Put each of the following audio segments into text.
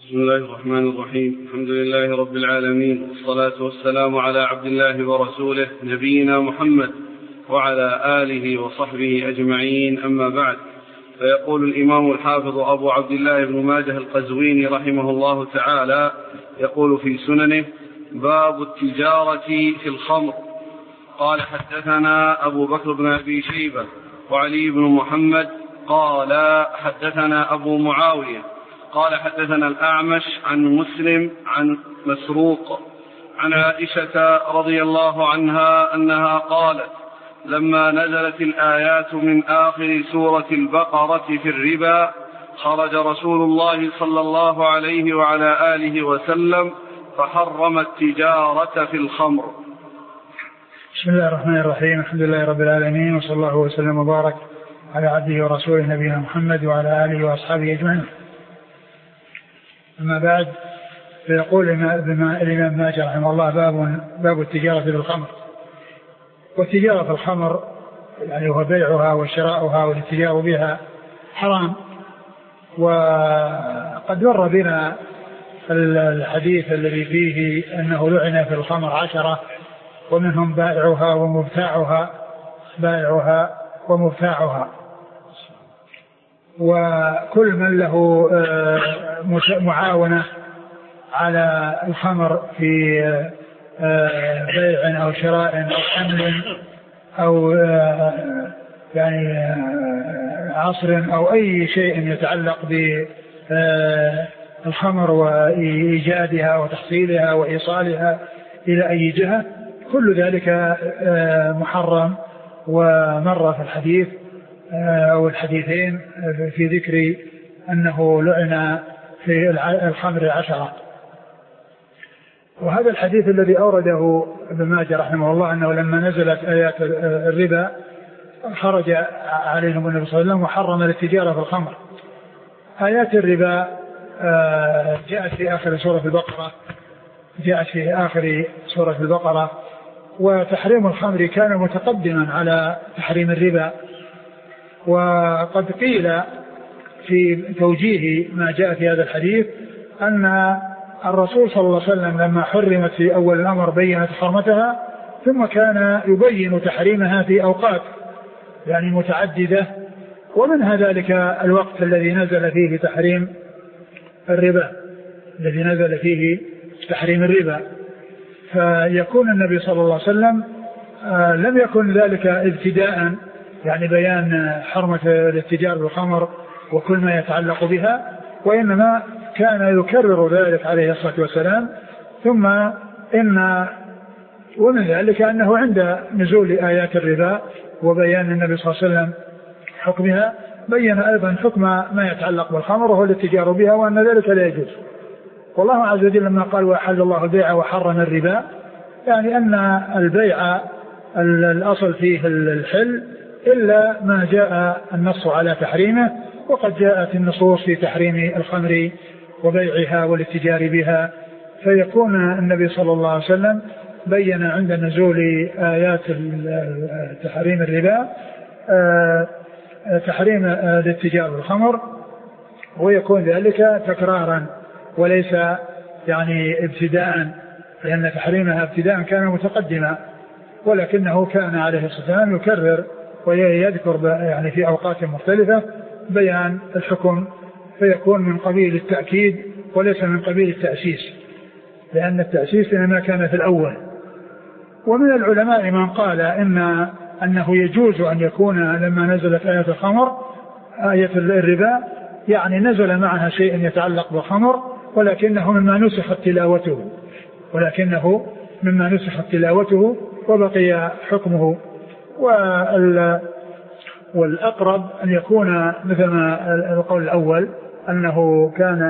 بسم الله الرحمن الرحيم. الحمد لله رب العالمين، والصلاة والسلام على عبد الله ورسوله نبينا محمد وعلى آله وصحبه أجمعين، أما بعد. فيقول الإمام الحافظ أبو عبد الله بن ماجه القزويني رحمه الله تعالى، يقول في سننه: باب التجارة في الخمر. قال: حدثنا أبو بكر بن أبي شيبة وعلي بن محمد قال: حدثنا أبو معاوية قال: حدثنا الأعمش عن مسلم عن مسروق عن عائشة رضي الله عنها أنها قالت: لما نزلت الآيات من آخر سورة البقرة في الربا خرج رسول الله صلى الله عليه وعلى آله وسلم فحرم التجارة في الخمر. بسم الله الرحمن الرحيم. الحمد لله رب العالمين، وصلى الله وسلم وبارك على عبده ورسوله نبينا محمد وعلى آله وأصحابه أجمعين. أما بعد، فيقول الإمام ماجه رحمه الله: باب التجارة في الخمر. والتجارة في الخمر يعني هو بيعها وشراؤها والاتجار بها حرام. وقد مر بنا الحديث الذي فيه أنه لعن في الخمر 10، ومنهم بائعها ومبتاعها، وكل من له معاونة على الخمر في بيع أو شراء أو حمل أو يعني عصر أو أي شيء يتعلق بالخمر وإيجادها وتحصيلها وإيصالها إلى أي جهة، كل ذلك محرم. ومر في الحديث أو الحديثين في ذكر أنه لعن في الخمر 10. وهذا الحديث الذي أورده ابن ماجه رحمه الله أنه لما نزلت آيات الربا خرج عليهم النبي صلى الله عليه وسلم وحرم التجارة في الخمر. آيات الربا جاءت في آخر سورة البقرة، وتحريم الخمر كان متقدما على تحريم الربا. وقد قيل في توجيه ما جاء في هذا الحديث أن الرسول صلى الله عليه وسلم لما حرمت في أول الأمر بيّنت حرمتها، ثم كان يبين تحريمها في أوقات يعني متعددة، ومنها ذلك الوقت الذي نزل فيه تحريم الربا، فيكون النبي صلى الله عليه وسلم لم يكن ذلك ابتداء يعني بيان حرمة الاتجار بالخمر وكل ما يتعلق بها، وإنما كان يكرر ذلك عليه الصلاة والسلام. ومن ذلك أنه عند نزول آيات الربا وبيان النبي صلى الله عليه وسلم حكمها، بين أيضا حكم ما يتعلق بالخمر وهو الاتجار بها، وأن ذلك لا يجوز. والله عز وجل لما قال: وأحل الله البيع وحرم الربا، يعني أن البيع الأصل فيه الحل إلا ما جاء النص على تحريمه، وقد جاءت النصوص في تحريم الخمر وبيعها والاتجار بها. فيكون النبي صلى الله عليه وسلم بين عند نزول آيات تحريم الربا تحريم الاتجار بالخمر، ويكون ذلك تكرارا وليس يعني ابتداء، لأن تحريمها ابتداء كان متقدما، ولكنه كان عليه الصلاة والسلام يكرر ويذكر يعني في أوقات مختلفة بيان الحكم، فيكون من قبيل التأكيد وليس من قبيل التأسيس، لأن التأسيس إنما كان في الأول. ومن العلماء من قال أنه يجوز أن يكون لما نزلت آية الخمر آية الربا يعني نزل معها شيء يتعلق بالخمر، ولكنه مما نسخت تلاوته وبقي حكمه. والأقرب أن يكون مثل ما القول الأول أنه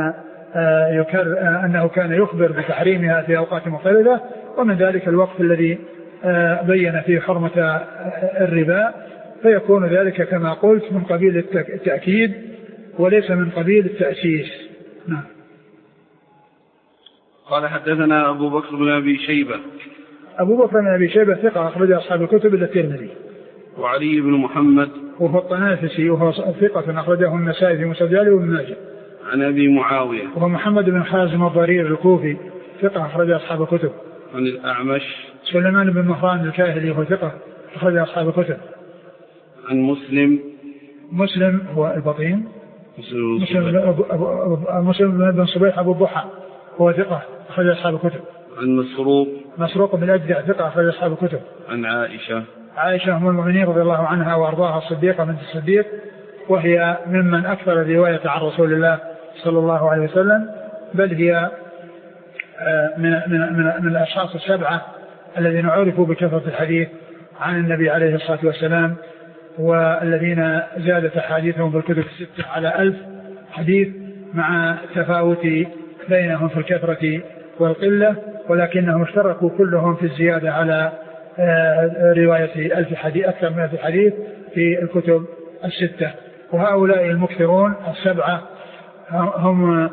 كان يخبر بتحريمها في أوقات مختلفة، ومن ذلك الوقت الذي بين فيه حرمة الربا، فيكون ذلك كما قلت من قبيل التأكيد وليس من قبيل التأسيس. نعم. قال: حدثنا أبو بكر بن أبي شيبة. أبو بكر بن أبي شيبة ثقة أخرج أصحاب الكتب إلا الترمذي. وعلي بن محمد وهو الطنافسي وهو ثقة أخرجه النسائي في مسجله وابن ماجه. عن أبي معاوية ومحمد بن حازم الضرير الكوفي ثقة أخرج أصحاب الكتب. عن الأعمش سليمان بن مهران الكاهلي هو ثقة أخرج أصحاب الكتب. عن مسلم هو البطين مسلم بن صبيح أبو الضحى هو ثقة أخرج أصحاب الكتب. عن مسروق بن الأجدع ثقة أخرج أصحاب الكتب. عن عائشة أم المؤمنين رضي الله عنها وأرضاها الصديقة بنت الصديق، وهي ممن أكثر الرواية عن رسول الله صلى الله عليه وسلم، بل هي من الأشخاص السبعة الذين عرفوا بكثرة الحديث عن النبي عليه الصلاة والسلام، والذين زادت أحاديثهم بالكتب الستة على 1000 حديث، مع تفاوت بينهم في الكثرة والقلة، ولكنهم اشتركوا كلهم في الزيادة على رواية 1000 حديث، أكثر من 1000 حديث في الكتب الستة. وهؤلاء المكثرون السبعة هم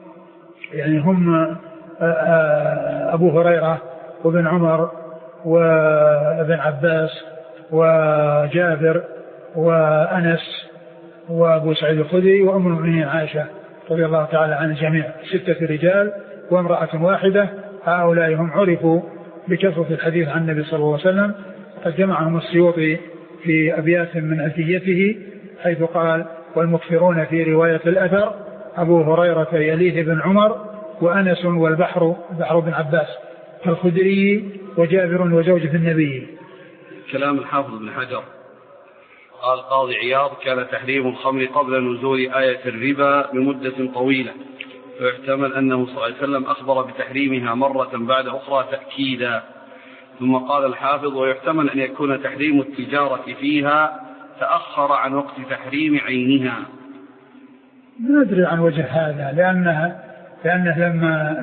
أبو هريرة وابن عمر وابن عباس وجابر وأنس وأبو سعيد الخدري وأم المؤمنين عائشة رضي الله تعالى عن الجميع، 6 رجال وامرأة واحدة. هؤلاء هم عرفوا بكثرة الحديث عن النبي صلى الله عليه وسلم. قد جمعهم السيوطي في أبيات من ألفيته حيث قال: والمكثرون في رواية الأثر أبو هريرة يليه بن عمر وأنس والبحر بن عباس الخدري وجابر وزوجة النبي. كلام الحافظ بن حجر. قال قاضي عياض: كان تحريم الخمر قبل نزول آية الربا بمدة طويلة، فيحتمل أنه صلى الله عليه وسلم أخبر بتحريمها مرة بعد أخرى تأكيدا. ثم قال الحافظ: ويحتمل أن يكون تحريم التجارة فيها تأخر عن وقت تحريم عينها. ما أدري عن وجه هذا، لأنه لما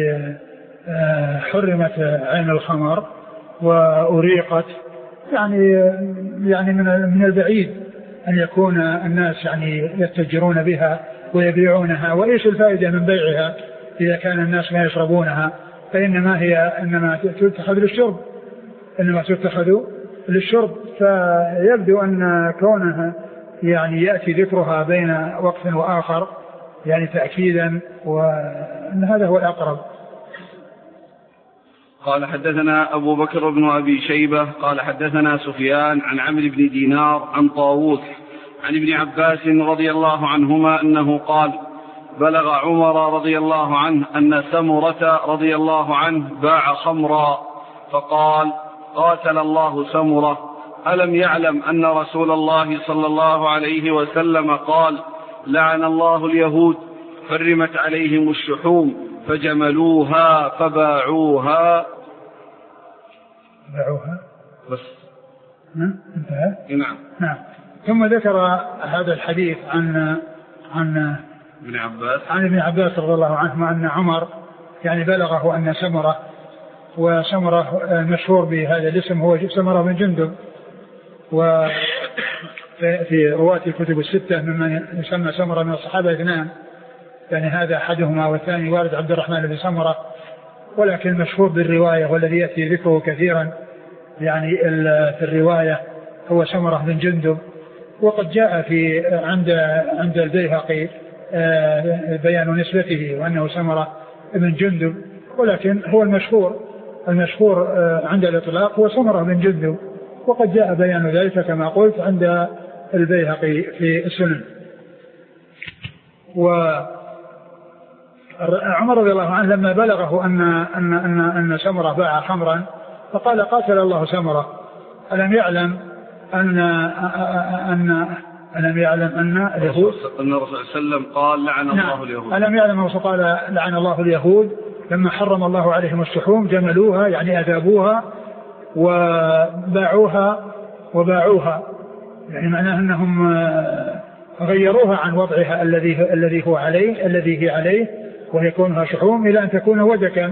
حرمت عين الخمر وأريقت يعني من البعيد أن يكون الناس يتجرون بها ويبيعونها، وإيش الفائدة من بيعها إذا كان الناس ما يشربونها؟ فإنما هي إنما تتخذ للشرب. فيبدو أن كونها يأتي ذكرها بين وقت وآخر تأكيدا، وأن هذا هو الأقرب. قال: حدثنا أبو بكر بن أبي شيبة قال حدثنا سفيان عن عمرو بن دينار عن طاووس عن ابن عباس رضي الله عنهما أنه قال: بلغ عمر رضي الله عنه أن سمرة رضي الله عنه باع خمرا، فقال: قاتل الله سمرة، ألم يعلم أن رسول الله صلى الله عليه وسلم قال: لعن الله اليهود، حرمت عليهم الشحوم فجملوها فباعوها. بس انتهى. نعم. ثم ذكر هذا الحديث عن ابن عباس رضي الله عنه أن عمر بلغه أن سمرة، وسمرة مشهور بهذا الاسم هو سمرة بن جندب، وفي رواة الكتب الستة ممن يسمى سمرة من الصحابة 2، هذا أحدهما، والثاني والد عبد الرحمن بن سمرة، ولكن المشهور بالرواية والذي يأتي ذكره كثيرا في الرواية هو سمرة بن جندب. وقد جاء في عند البيهقي بيان نسبته وأنه سمرة بن جندب، ولكن هو المشهور عند الإطلاق هو سمرة بن جندب، وقد جاء بيان ذلك كما قلت عند البيهقي في السنن. وعمر رضي الله عنه لما بلغه أن سمرة باع خمرا فقال: قاتل الله سمرة، ألم يعلم أن اليهود، أن الرسول صلى الله عليه وسلم قال: لعن الله اليهود. ألم يعلم الرسول قال: لعن الله اليهود، لما حرم الله عليهم الشحوم جملوها أذابوها وباعوها، معناه أنهم غيروها عن وضعها الذي هي عليه وهي كونها شحوم إلى أن تكون ودكا،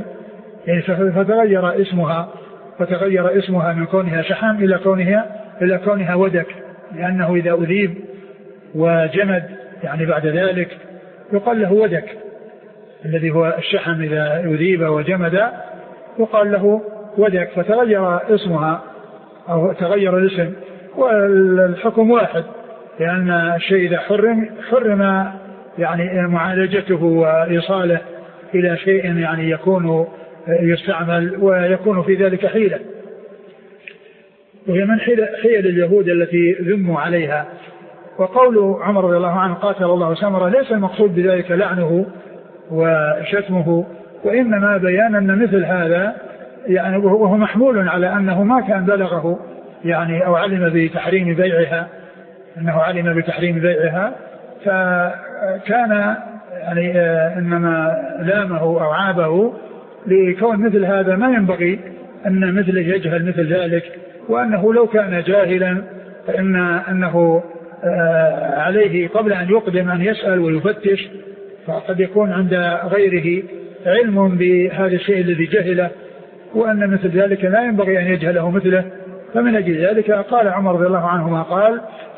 فتغير اسمها من كونها شحم إلى كونها ودك، لأنه إذا أذيب وجمد بعد ذلك يقال له ودك، الذي هو الشحم إذا أذيب وجمد يقال له ودك، فتغير اسمها أو تغير الاسم، والحكم واحد، لأن الشيء إذا حرم يعني معالجته وإيصاله إلى شيء يعني يكون يستعمل ويكون في ذلك حيلة، وهي من حيل اليهود التي ذموا عليها. وقول عمر رضي الله عنه قاتل الله سمرة ليس المقصود بذلك لعنه وشتمه، وإنما بيان أن مثل هذا يعني وهو محمول على أنه ما كان بلغه يعني أو علم بتحريم بيعها، أنه علم بتحريم بيعها فكان يعني إنما لامه أو عابه لكون مثل هذا ما ينبغي أن مثله يجهل مثل ذلك، وأنه لو كان جاهلا فإنه عليه قبل أن يقدم أن يسأل ويفتش، فقد يكون عند غيره علم بهذا الشيء الذي جهله، وأن مثل ذلك لا ينبغي أن يجهله مثله. فمن أجل ذلك قال عمر رضي الله عنه ما قال،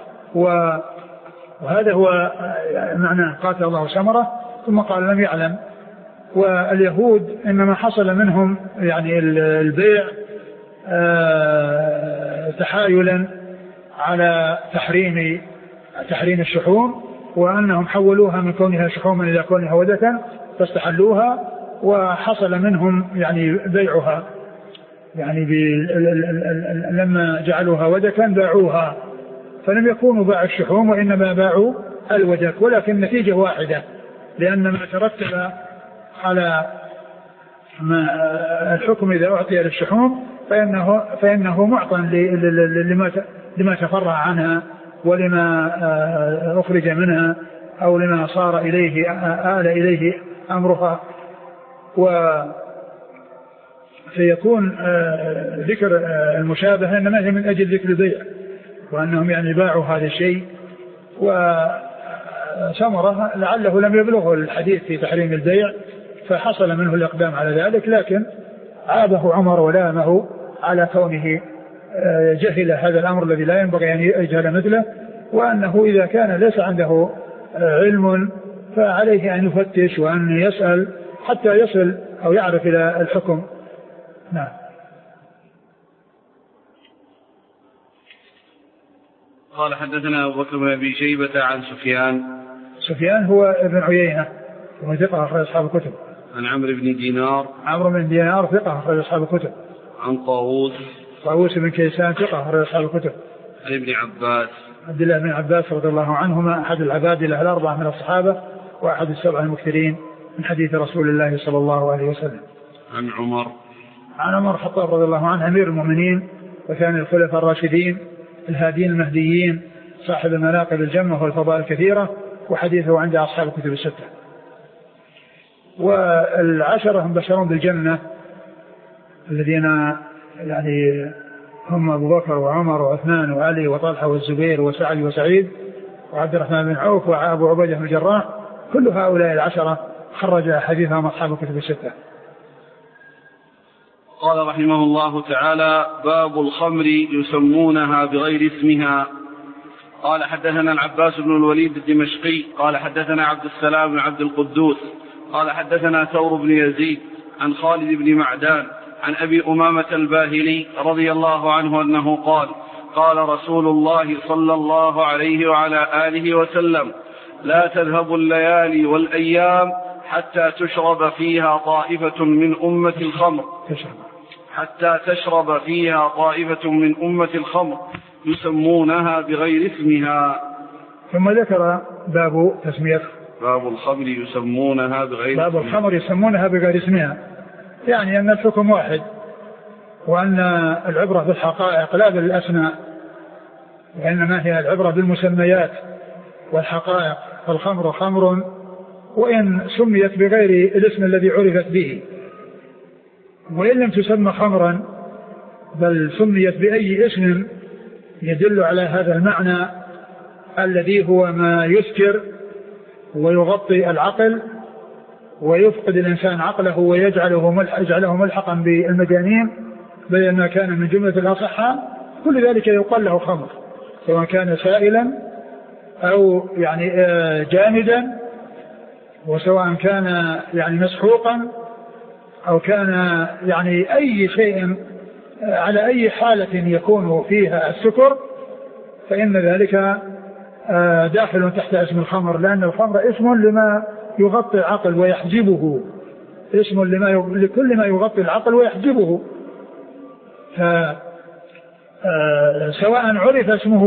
وهذا هو معنى قاتل الله سمرة. ثم قال لم يعلم. واليهود إنما حصل منهم يعني البيع تحايلا على تحريم الشحوم، وأنهم حولوها من كونها شحوما إلى كونها ودكا فاستحلوها، وحصل منهم يعني بيعها، يعني لما جعلوها ودكا باعوها، فلم يكونوا باع الشحوم وإنما باعوا الودك، ولكن النتيجة واحدة، لأن ما ترتب على الحكم إذا أعطي للشحوم فإنه معطى لما تفرع عنها ولما أخرج منها أو لما صار إليه آل إليه أمرها. فيكون ذكر المشابهة إنما هي من أجل ذكر البيع، وأنهم يعني باعوا هذا الشيء. وسمرة لعله لم يبلغه الحديث في تحريم البيع فحصل منه الإقدام على ذلك، لكن عابه عمر ولامه على كونه جهل هذا الأمر الذي لا ينبغي أن يجهل مثله، وأنه إذا كان ليس عنده علم فعليه أن يفتش وأن يسأل حتى يصل أو يعرف إلى الحكم. نعم. قال حدثنا أبو بكر بن أبي شيبة عن سفيان هو ابن عيينة وهو ثقة أخرج أصحاب الكتب. عن عمرو بن دينار ثقة أخرج أصحاب الكتب. عن طاووس بن كيسان ثقة أخرج أصحاب الكتب. عن ابن عباس عبد الله بن عباس رضي الله عنهما أحد العبادلة الأربعة من الصحابة وأحد السبعة المكثرين من حديث رسول الله صلى الله عليه وسلم. عن عمر الخطاب رضي الله عنه أمير المؤمنين وثاني الخلفاء الراشدين الهادين المهديين صاحب المناقب الجمة والفضائل الكثيرة، وحديثه عند أصحاب الكتب الستة. والعشرة هم بشرون بالجنة الذين يعني هم أبو بكر وعمر وعثمان وعلي وطلحة والزبير وسعد وسعيد وعبد الرحمن بن عوف وأبو عبيدة بن الجراح، كل هؤلاء العشرة خرج حديثهم أصحاب الكتب الستة. قال رحمه الله تعالى: باب الخمر يسمونها بغير اسمها. قال حدثنا العباس بن الوليد الدمشقي قال حدثنا عبد السلام بن عبد القدوس قال حدثنا ثور بن يزيد عن خالد بن معدان عن أبي أمامة الباهلي رضي الله عنه أنه قال: قال رسول الله صلى الله عليه وعلى آله وسلم: لا تذهب الليالي والأيام حتى تشرب فيها طائفة من أمة الخمر يسمونها بغير اسمها. ثم ذكر باب تسمية باب الخمر يسمونها بغير اسمها، يعني أن الحكم واحد، وأن العبرة بالحقائق لا بالأسماء، وإنما هي العبرة بالمسميات والحقائق. فالخمر خمر وإن سميت بغير الاسم الذي عرفت به، وإن لم تسمى خمرا بل سميت بأي اسم يدل على هذا المعنى الذي هو ما يسكر ويغطي العقل ويفقد الإنسان عقله ويجعله ملحقا بالمجانين، بل ما كان من جملة الأصحة كل ذلك يقال له خمر، سواء كان سائلا أو يعني جامدا، وسواء كان يعني مسحوقا أو كان يعني أي شيء على أي حالة يكون فيها السكر، فإن ذلك داخل تحت اسم الخمر، لأن الخمر اسم لما يغطي العقل ويحجبه، اسم لكل ما يغطي العقل ويحجبه. سواء عرف اسمه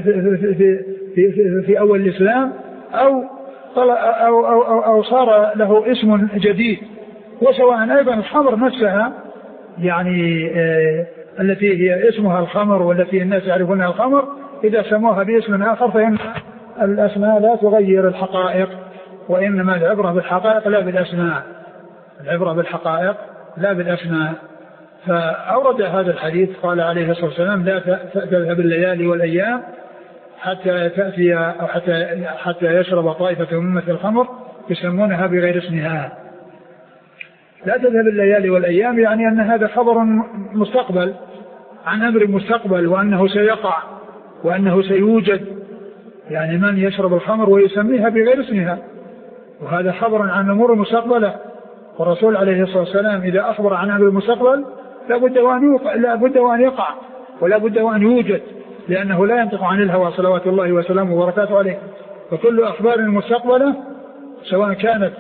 في أول الإسلام أو صار له اسم جديد، وسواء أيضا الخمر نفسها يعني التي هي اسمها الخمر والتي الناس يعرفونها الخمر، إذا سموها باسم آخر فإن الأسماء لا تغير الحقائق، وإنما العبرة بالحقائق لا بالأسماء، العبرة بالحقائق لا بالأسماء. فأورد هذا الحديث قال عليه الصلاة والسلام لا تذهب الليالي والأيام حتى تأتي أو حتى يشرب طائفة من أمة الخمر يسمونها بغير اسمها. لا تذهب الليالي والأيام يعني أن هذا خبر مستقبل عن أمر مستقبل، وأنه سيقع وأنه سيوجد، يعني من يشرب الخمر ويسميها بغير اسمها، وهذا خبر عن أمور مستقبلة. والرسول عليه الصلاة والسلام إذا أخبر عن أمر المستقبل لا بد وأن يقع ولا بد وأن يوجد، لأنه لا ينطق عن الهوى صلوات الله وسلامه وبركاته عليه. وكل أخبار المستقبلة سواء كانت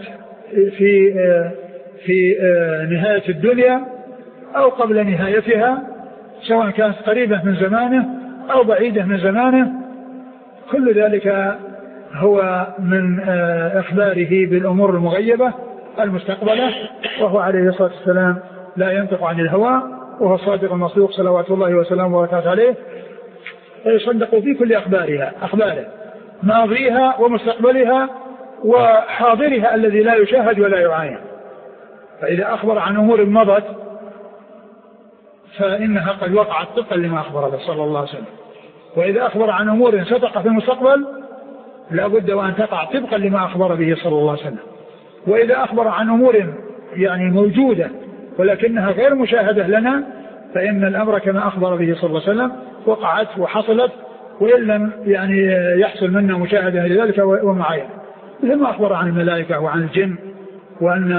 في نهاية الدنيا أو قبل نهايتها، سواء كانت قريبة من زمانه أو بعيدة من زمانه، كل ذلك هو من إخباره بالأمور المغيبة المستقبلة. وهو عليه الصلاة والسلام لا ينطق عن الهوى، وهو الصادق المصدوق صلوات الله وسلامه وبركاته عليه، ويصدق في كل أخباره ماضيها ومستقبلها وحاضرها الذي لا يشاهد ولا يعاين. فإذا أخبر عن أمور مضت فإنها قد وقعت طبقا لما أخبر به صلى الله عليه وسلم، وإذا أخبر عن أمور ستقع في المستقبل لا بد وأن تقع طبقا لما أخبر به صلى الله عليه وسلم. وإذا أخبر عن أمور يعني موجودة ولكنها غير مشاهدة لنا، فإن الأمر كما أخبر به صلى الله عليه وسلم وقعت وحصلت، وإن لم يعني يحصل منا مشاهدة لذلك ومعاينة، مثل ما أخبر عن الملائكة وعن الجن، وأن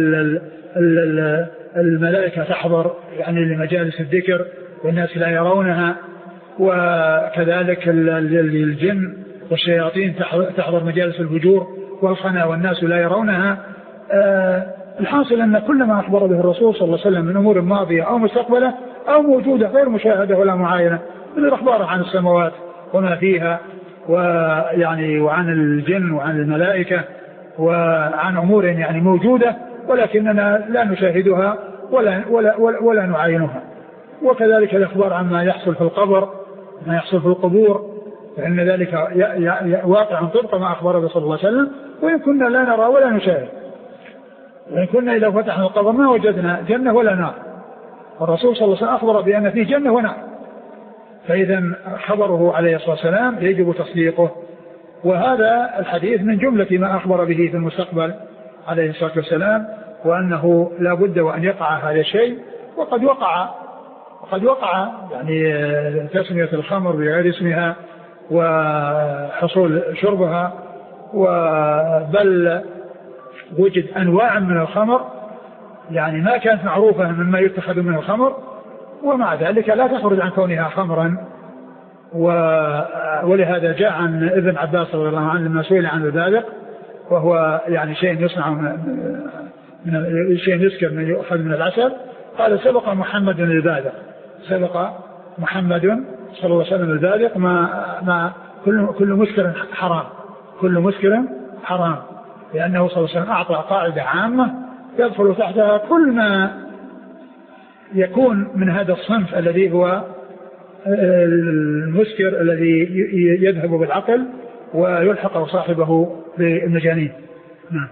الملائكة تحضر يعني لمجالس الذكر والناس لا يرونها، وكذلك الجن والشياطين تحضر مجالس الفجور والخنا والناس لا يرونها. الحاصل أن كل ما أخبر به الرسول صلى الله عليه وسلم من أمور ماضية أو مستقبلة أو موجودة غير مشاهدة ولا معاينة، من الأخبار عن السماوات وما فيها، ويعني وعن الجن وعن الملائكة وعن أمور يعني موجودة ولكننا لا نشاهدها ولا نعاينها. وكذلك الأخبار عما يحصل في القبر، ما يحصل في القبور، فإن ذلك واقع طبق ما أخبر به صلى الله عليه وسلم، وإن كنا لا نرى ولا نشاهد، وإن كنا إذا فتحنا القبر ما وجدنا جنة ولا نار، والرسول صلى الله عليه وسلم أخبر بأن فيه جنة ونار، فإذا خبره عليه الصلاة والسلام يجب تصديقه. وهذا الحديث من جملة ما أخبر به في المستقبل عليه الصلاة والسلام، وأنه لا بد وأن يقع هذا الشيء، وقد وقع يعني تسمية الخمر بغير اسمها وحصول شربها، بل وجد أنواع من الخمر يعني ما كانت معروفة مما يتخذ من الخمر، ومع ذلك لا تخرج عن كونها خمرا. ولهذا جاء عن ابن عباس رضي الله عنه لما سئل عن البادق، وهو يعني شيء يصنع من شيء يسكر من يؤخذ من العسل، قال سبق محمد البادق، سبق محمد صلى الله عليه وسلم البادق، ما كل مسكر حرام، كل مسكر حرام، لأنه صلى الله عليه وسلم أعطى قاعدة عامة يدخل تحتها كل ما يكون من هذا الصنف الذي هو المسكر الذي يذهب بالعقل ويلحق صاحبه بالمجانين. نعم.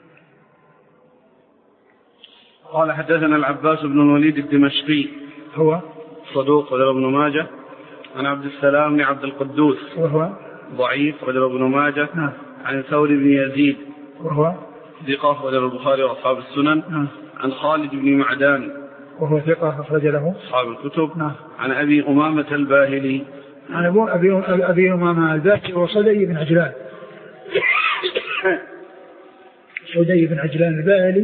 قال حدثنا العباس بن الوليد الدمشقي هو صدوق رجل ابن ماجه، عن عبد السلام بن عبد القدوس وهو ضعيف رجل ابن ماجه، نعم. عن ثور بن يزيد وهو ثقة رجل البخاري وأصحاب السنن، نعم. عن خالد بن معدان وهو ثقة أخرج له أصحاب الكتب، نعم. عن أبي أمامة الباهلي، عن أبي أمامة الباهلي وصدي بن عجلان صدي بن عجلان الباهلي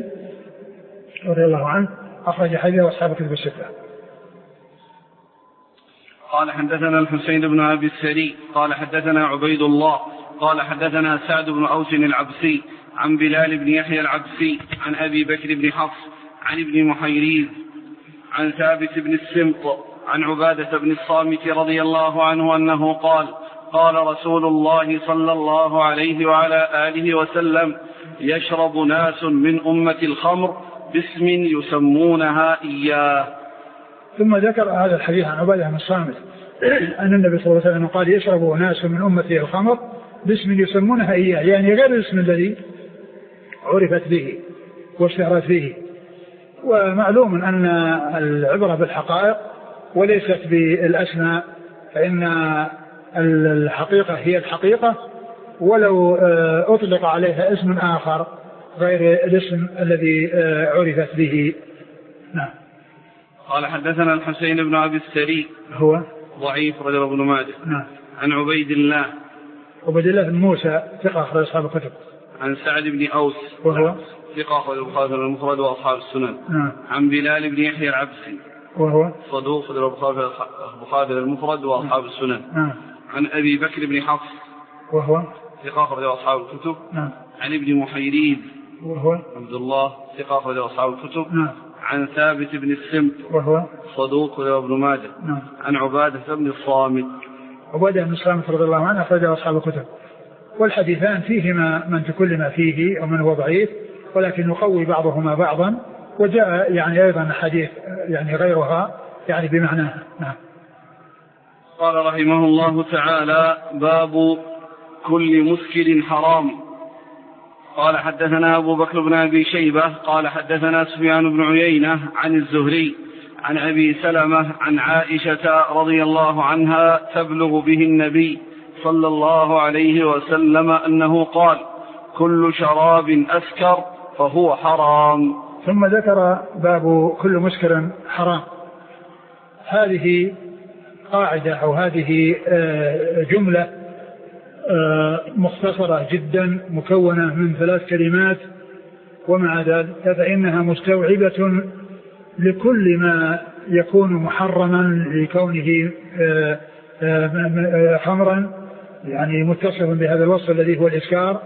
رضي الله عنه أخرج حديثه وأصحاب الكتب الستة. قال حدثنا الحسين بن أبي السري قال حدثنا عبيد الله قال حدثنا سعد بن أوس العبسي عن بلال بن يحيى العبسي عن أبي بكر بن حفص عن ابن محيريز عن ثابت بن السمط عن عبادة بن الصامت رضي الله عنه أنه قال قال رسول الله صلى الله عليه وعلى آله وسلم يشرب ناس من أمة الخمر باسم يسمونها إياه. ثم ذكر هذا الحديث عن عبادة بن الصامت أن النبي صلى الله عليه وسلم قال يشرب ناس من أمة الخمر باسم يسمونها إياه، يعني غير الاسم الذي عرفت به واشتهرت به. ومعلوم أن العبرة بالحقائق وليست بالأسماء، فإن الحقيقة هي الحقيقة ولو أطلق عليها اسم آخر غير الاسم الذي عرفت به. نعم. قال حدثنا الحسين بن أبي السري هو ضعيف رجل ابن ماجه. نعم. عن عبيد الله بن موسى ثقة أخرج أصحاب الكتب. عن سعد بن أوس وهو ثقة أخرج البخاري المفرد وأصحاب السنن. نعم. عن بلال بن يحيى العبسي وهو صدوق البخاري المفرد وأصحاب السنن. نعم. عن أبي بكر بن حفص وهو ثقة أخرج أصحاب الكتب. نعم. عن ابن محيريز وهو عبد الله ثقة أخرج أصحاب الكتب. نعم. عن ثابت بن السمت وهو صدوق ابن ماجه. نعم. عن عبادة بن الصامت رضي الله عنه أخرج أصحاب الكتب. والحديثان فيهما من تكلم فيه ومن هو ضعيف، ولكن يقوي بعضهما بعضا، وجاء يعني أيضا حديث يعني غيرها يعني بمعناه. نعم. قال رحمه الله تعالى باب كل مسكر حرام. قال حدثنا أبو بكر بن أبي شيبة قال حدثنا سفيان بن عيينة عن الزهري عن أبي سلمة عن عائشة رضي الله عنها تبلغ به النبي صلى الله عليه وسلم أنه قال كل شراب أسكر فهو حرام. ثم ذكر باب كل مسكر حرام. هذه قاعدة أو هذه جملة مختصرة جدا مكونة من 3 كلمات، ومع ذلك فإنها مستوعبة لكل ما يكون محرما لكونه خمرا، يعني متصف بهذا الوصف الذي هو الإسكار،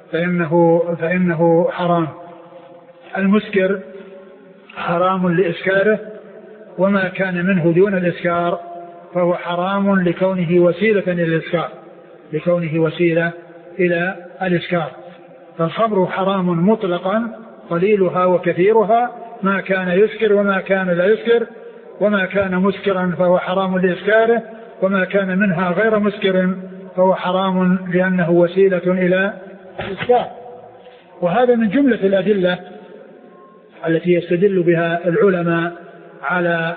فإنه حرام. المسكر حرام لإسكاره، وما كان منه دون الإسكار فهو حرام لكونه وسيلة إلى الإسكار، لكونه وسيلة إلى الإسكار. فالخمر حرام مطلقا قليلها وكثيرها، ما كان يسكر وما كان لا يسكر، وما كان مسكرا فهو حرام لإسكاره، وما كان منها غير مسكر فهو حرام لأنه وسيلة إلى الإسكار. وهذا من جملة الأدلة التي يستدل بها العلماء على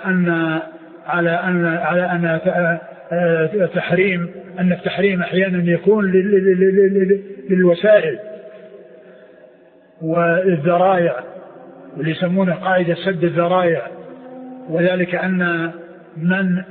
أن التحريم أحيانا يكون للوسائل والذرائع، واللي يسمونه قاعدة سد الذرائع، وذلك أن من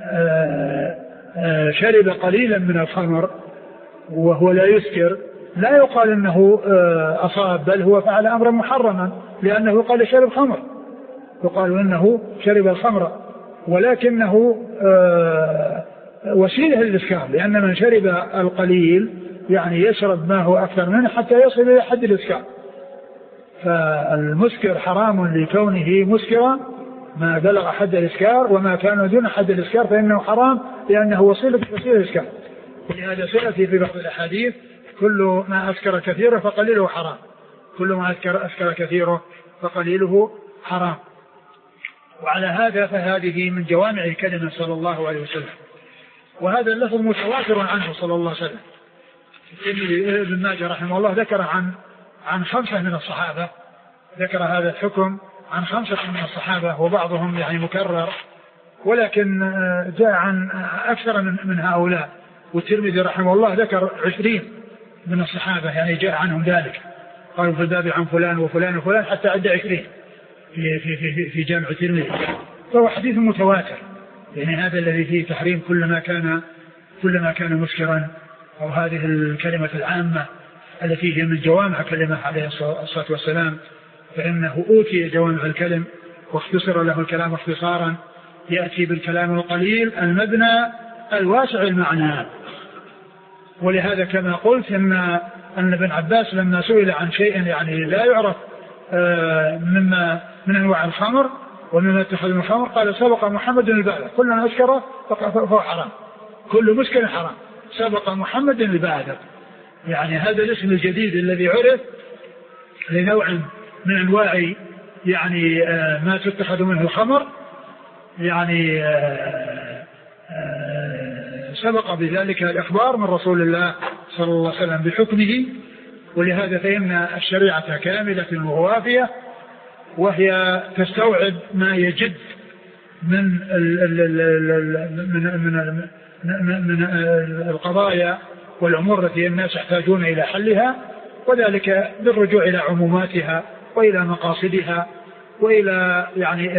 شرب قليلا من الخمر وهو لا يسكر لا يقال أنه أصاب، بل هو فعل أمرا محرما، لأنه يقال شرب خمر، يقال أنه شرب الخمر، ولكنه وسيلة للإسكار، لأن من شرب القليل يعني يشرب ما هو أكثر منه حتى يصل إلى حد الإسكار. فالمسكر حرام لكونه مسكرا ما بلغ حد الإسكار، وما كان دون حد الإسكار فإنه حرام لأنه وسيلة الإسكار. ولهذا سيأتي في بعض الأحاديث كل ما أسكر كثيره فقليله حرام، كل ما أسكر كثيره فقليله حرام. وعلى هذا فهذه من جوامع الكلمة صلى الله عليه وسلم، وهذا اللفظ متواتر عنه صلى الله عليه وسلم. ابن ماجه رحمه الله ذكر عن 5 من الصحابة، ذكر هذا الحكم عن 5 من الصحابة، وبعضهم يعني مكرر، ولكن جاء عن أكثر من هؤلاء. والترمذي رحمه الله ذكر 20 من الصحابة يعني جاء عنهم ذلك، قالوا في الباب عن فلان وفلان وفلان حتى عد 20 في جامع الترمذي. فهو حديث متواتر، يعني هذا الذي فيه تحريم كل ما كان مسكرا، أو هذه الكلمة العامة التي هي من جوامع كلمة عليه الصلاة والسلام، فإنه أوتي جوامع الكلم واختصر له الكلام اختصارا، يأتي بالكلام القليل المبنى الواسع المعنى. ولهذا كما قلت أن ابن عباس لما سئل عن شيء يعني لا يعرف مما من أنواع الخمر ومما اتخذ من الخمر قال سبق محمد البالغ كل من أسكر فهو حرام، كل مسكر حرام، سبق محمد البالغ. يعني هذا الاسم الجديد الذي عرف لنوع من أنواع يعني ما تتخذ منه الخمر، يعني سبق بذلك الإخبار من رسول الله صلى الله عليه وسلم بحكمه. ولهذا فإن الشريعة كاملة ووافية، وهي تستوعب ما يجد من من القضايا والأمور التي الناس يحتاجون إلى حلها، وذلك بالرجوع إلى عموماتها وإلى مقاصدها وإلى يعني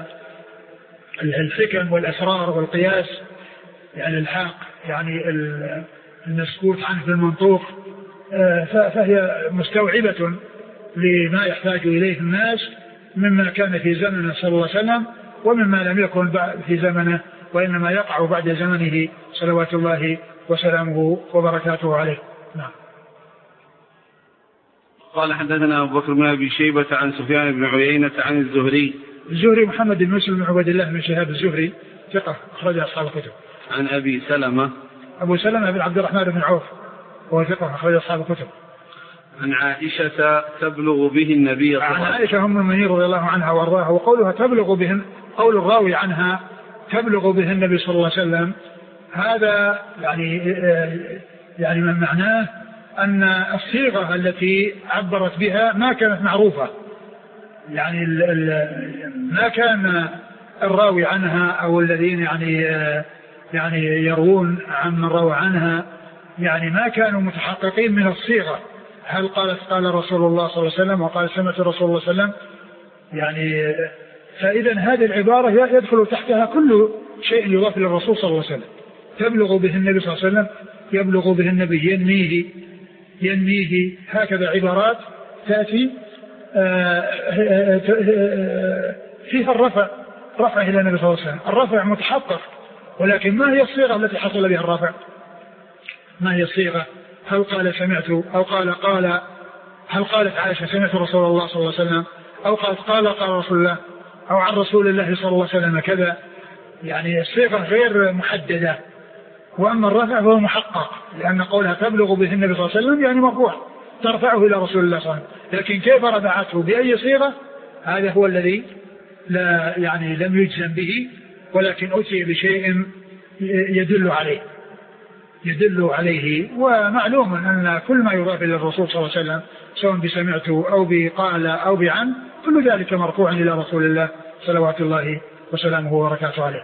الحكم والأسرار والقياس، يعني الحاق يعني المسكوت عنه في المنطوق، فهي مستوعبة لما يحتاج إليه الناس مما كان في زمنه صلى الله عليه وسلم ومما لم يكن في زمنه وإنما يقع بعد زمنه صلوات الله وسلامه وبركاته عليه. نعم. قال حدثنا أبو بكر بن أبي شيبة عن سفيان بن عيينة عن الزهري محمد بن مسلم بن عبد الله بن شهاب الزهري ثقة أخرج أصحاب الكتب. عن أبي سلمة أبو سلمة بن عبد الرحمن بن عوف وهو ثقة أخرج أصحاب الكتب. عن عائشة تبلغ به النبي صلى الله عليه وسلم. عن عائشة أم المؤمنين رضي الله عنها وارضاها، وقولها تبلغ به، قول الراوي عنها تبلغ به النبي صلى الله عليه وسلم، هذا يعني من معناه أن الصيغة التي عبرت بها ما كانت معروفة، يعني ما كان الراوي عنها أو الذين يعني يروون عن من روى عنها يعني ما كانوا متحققين من الصيغة، هل قالت قال رسول الله صلى الله عليه وسلم وقال سمعت رسول الله صلى الله عليه وسلم، يعني فإذا هذه العبارة يدخل تحتها كل شيء يضاف للرسول صلى الله عليه وسلم. تبلغ به النبي صلى الله عليه وسلم، يبلغ به النبي، ينميه، هكذا عبارات تأتي فيها رفع إلى النبي صلى الله عليه وسلم. الرفع متحقق، ولكن ما هي الصيغة التي حصل بها الرفع؟ ما هي الصيغة؟ هل قال سمعت أو قال هل قالت عائشة سمعت رسول الله صلى الله عليه وسلم، أو قال رسول الله، أو عن رسول الله صلى الله عليه وسلم كذا؟ يعني الصيغة غير محددة. وأما الرفع فهو محقق، لأن قولها تبلغ به النبي صلى الله عليه وسلم يعني مرفوع، ترفعه إلى رسول الله صلى الله عليه وسلم، لكن كيف رفعته بأي صيغة هذا هو الذي لا يعني لم يجزم به، ولكن أتي بشيء يدل عليه. ومعلوم أن كل ما يضاف إلى الرسول صلى الله عليه وسلم سواء بسمعته أو بقال أو بعن كل ذلك مرفوع إلى رسول الله صلوات الله وسلامه وبركاته عليه.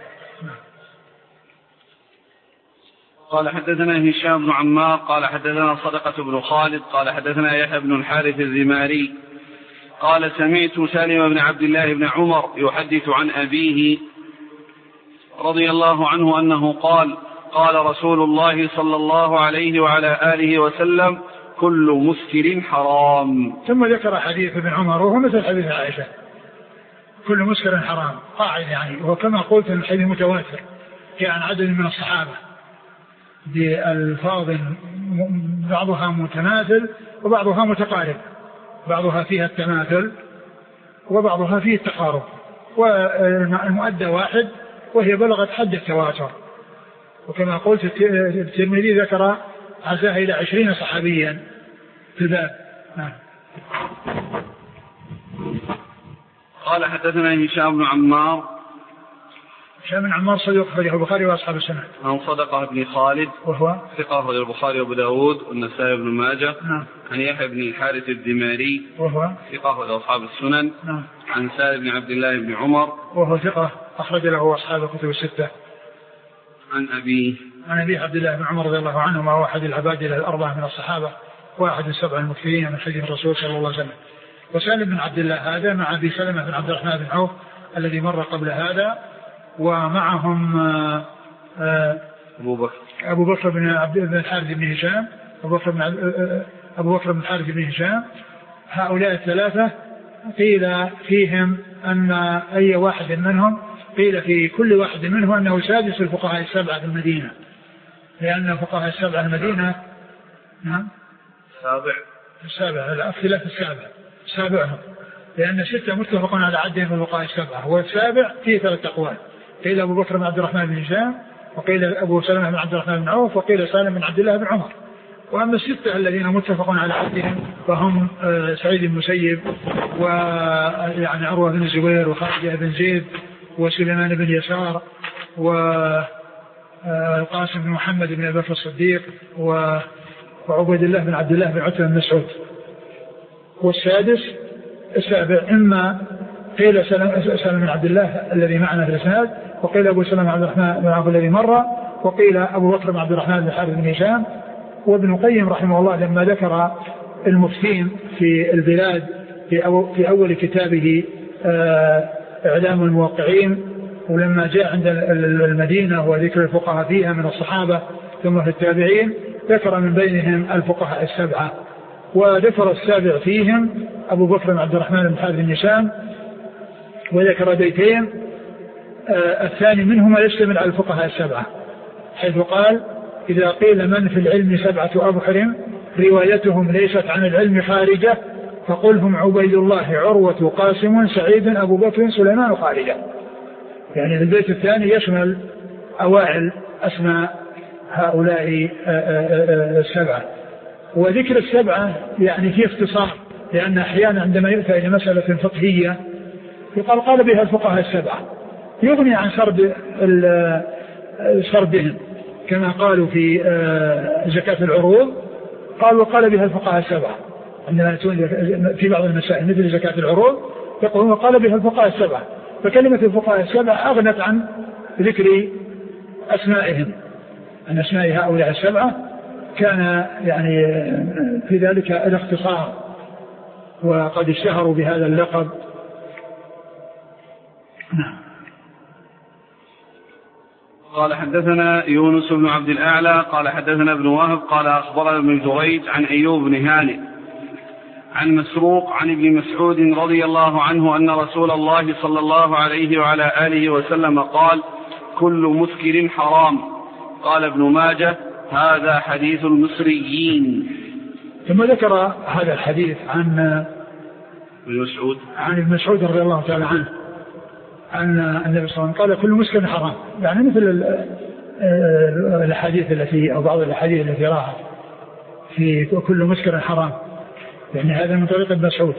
قال حدثنا هشام بن عمار قال حدثنا صدقة بن خالد قال حدثنا يحيى بن الحارث الزماري قال سمعت سالم بن عبد الله بن عمر يحدث عن أبيه رضي الله عنه أنه قال قال رسول الله صلى الله عليه وعلى آله وسلم كل مسكر حرام. ثم ذكر حديث ابن عمر وهو مثل حديث عائشة، كل مسكر حرام قاعد يعني، وكما قلت الحديث متواتر كان عن عدد من الصحابة بألفاظ بعضها متماثل وبعضها متقارب، بعضها فيها التماثل وبعضها فيه التقارب، والمؤدى واحد وهي بلغت حد التواتر. وكما قلت الترمذي ذكر عزاها إلى 20 صحابيا في الباب. قال حدثنا هشام بن عمار. هشام بن عمار صديق أخرجه البخاري وأصحاب السنة. عن صدقة بن خالد وهو ثقة أخرجه البخاري وأبو داود والنسائي بن ماجه. نعم. عن يحيى بن الحارث الدماري وهو ثقة أخرجه أصحاب السنن. نعم. عن سالم بن عبد الله بن عمر وهو ثقة أخرج له أصحاب الكتب الستة. عن أبي عبد الله بن عمر رضي الله عنه، وهو أحد العبادلة الأربعة من الصحابة وأحد السبع المكثرين من حديث الرسول صلى الله عليه وسلم. وسالم بن عبد الله هذا مع أبي سلمة بن عبد الرحمن بن عوف الذي مر قبل هذا، ومعهم أبو بكر بن الحارث بن هشام، أبو بكر بن الحارث بن هشام. هؤلاء الثلاثة قيل فيهم أن أي واحد منهم قيل في كل واحد منه أنه سادس الفقهاء السبعة في المدينة، لأن الفقهاء السبعة المدينة نعم السابع الاختلاف السابعهم، لأن 6 متفق على عدهم في الفقهاء السبعة، والسابع فيه 3 أقوال، قيل أبو بكر بن عبد الرحمن بن هشام، وقيل أبو سلمة بن عبد الرحمن بن عوف، وقيل سالم بن عبد الله بن عمر. وأما 6 الذين متفق على عدهم فهم سعيد بن المسيب، ويعني عروة بن الزبير، وخالد بن زيد، وسليمان بن يسار، وقاسم بن محمد بن أبي بكر الصديق، وعبيد الله بن عبد الله بن عتبة بن مسعود. والسادس السابع إما قيل سلم بن عبد الله الذي معنا في الإسناد، وقيل أبو سلمة بن عبد الرحمن بن عوف الذي مر، وقيل أبو بكر بن عبد الرحمن بن حارث بن هشام. وابن القيم رحمه الله لما ذكر المفتين في البلاد في أول كتابه إعلام الموقعين، ولما جاء عند المدينة وذكر الفقهاء فيها من الصحابة ثم في التابعين، ذكر من بينهم الفقهاء السبعة، وذكر السابع فيهم أبو بكر بن عبد الرحمن بن حارث بن هشام، وذكر بيتين الثاني منهما يشتمل على الفقهاء السبعة، حيث قال: إذا قيل من في العلم 7 أبحر روايتهم ليست عن العلم خارجة فقل هم عبيد الله، عروة، قاسم، سعيد، أبو بكر، سليمان، خارجة. يعني البيت الثاني يشمل أوائل أسماء هؤلاء 7. وذكر 7 يعني فيه اختصار، لأن أحيانا عندما يؤتى إلى مسألة فقهية يقال قال بها الفقهاء 7، يغني عن سردهم، كما قالوا في زكاة العروض، قالوا قال بها الفقهاء 7 عندما يأتون في بعض المسائل مثل زكاة العروض يقولون قال بها الفقهاء 7، فكلمة الفقهاء 7 أغنت عن ذكر أسمائهم، أن أسماء هؤلاء 7 كان يعني في ذلك الاختصار، وقد اشتهروا بهذا اللقب. قال حدثنا يونس بن عبد الأعلى قال حدثنا ابن وهب قال أخبرنا ابن جريج عن أيوب بن هانئ عن مسروق عن ابن مسعود رضي الله عنه أن رسول الله صلى الله عليه وعلى آله وسلم قال: كل مسكر حرام. قال ابن ماجه: هذا حديث المصريين. ثم ذكر هذا الحديث عن ابن مسعود رضي الله تعالى عنه أن النبي صلى الله عليه وسلم قال: كل مسكر حرام، يعني مثل الحديث التي أو بعض الحديث التي راها في كل مسكر حرام، يعني هذا من طريق ابن مسعود.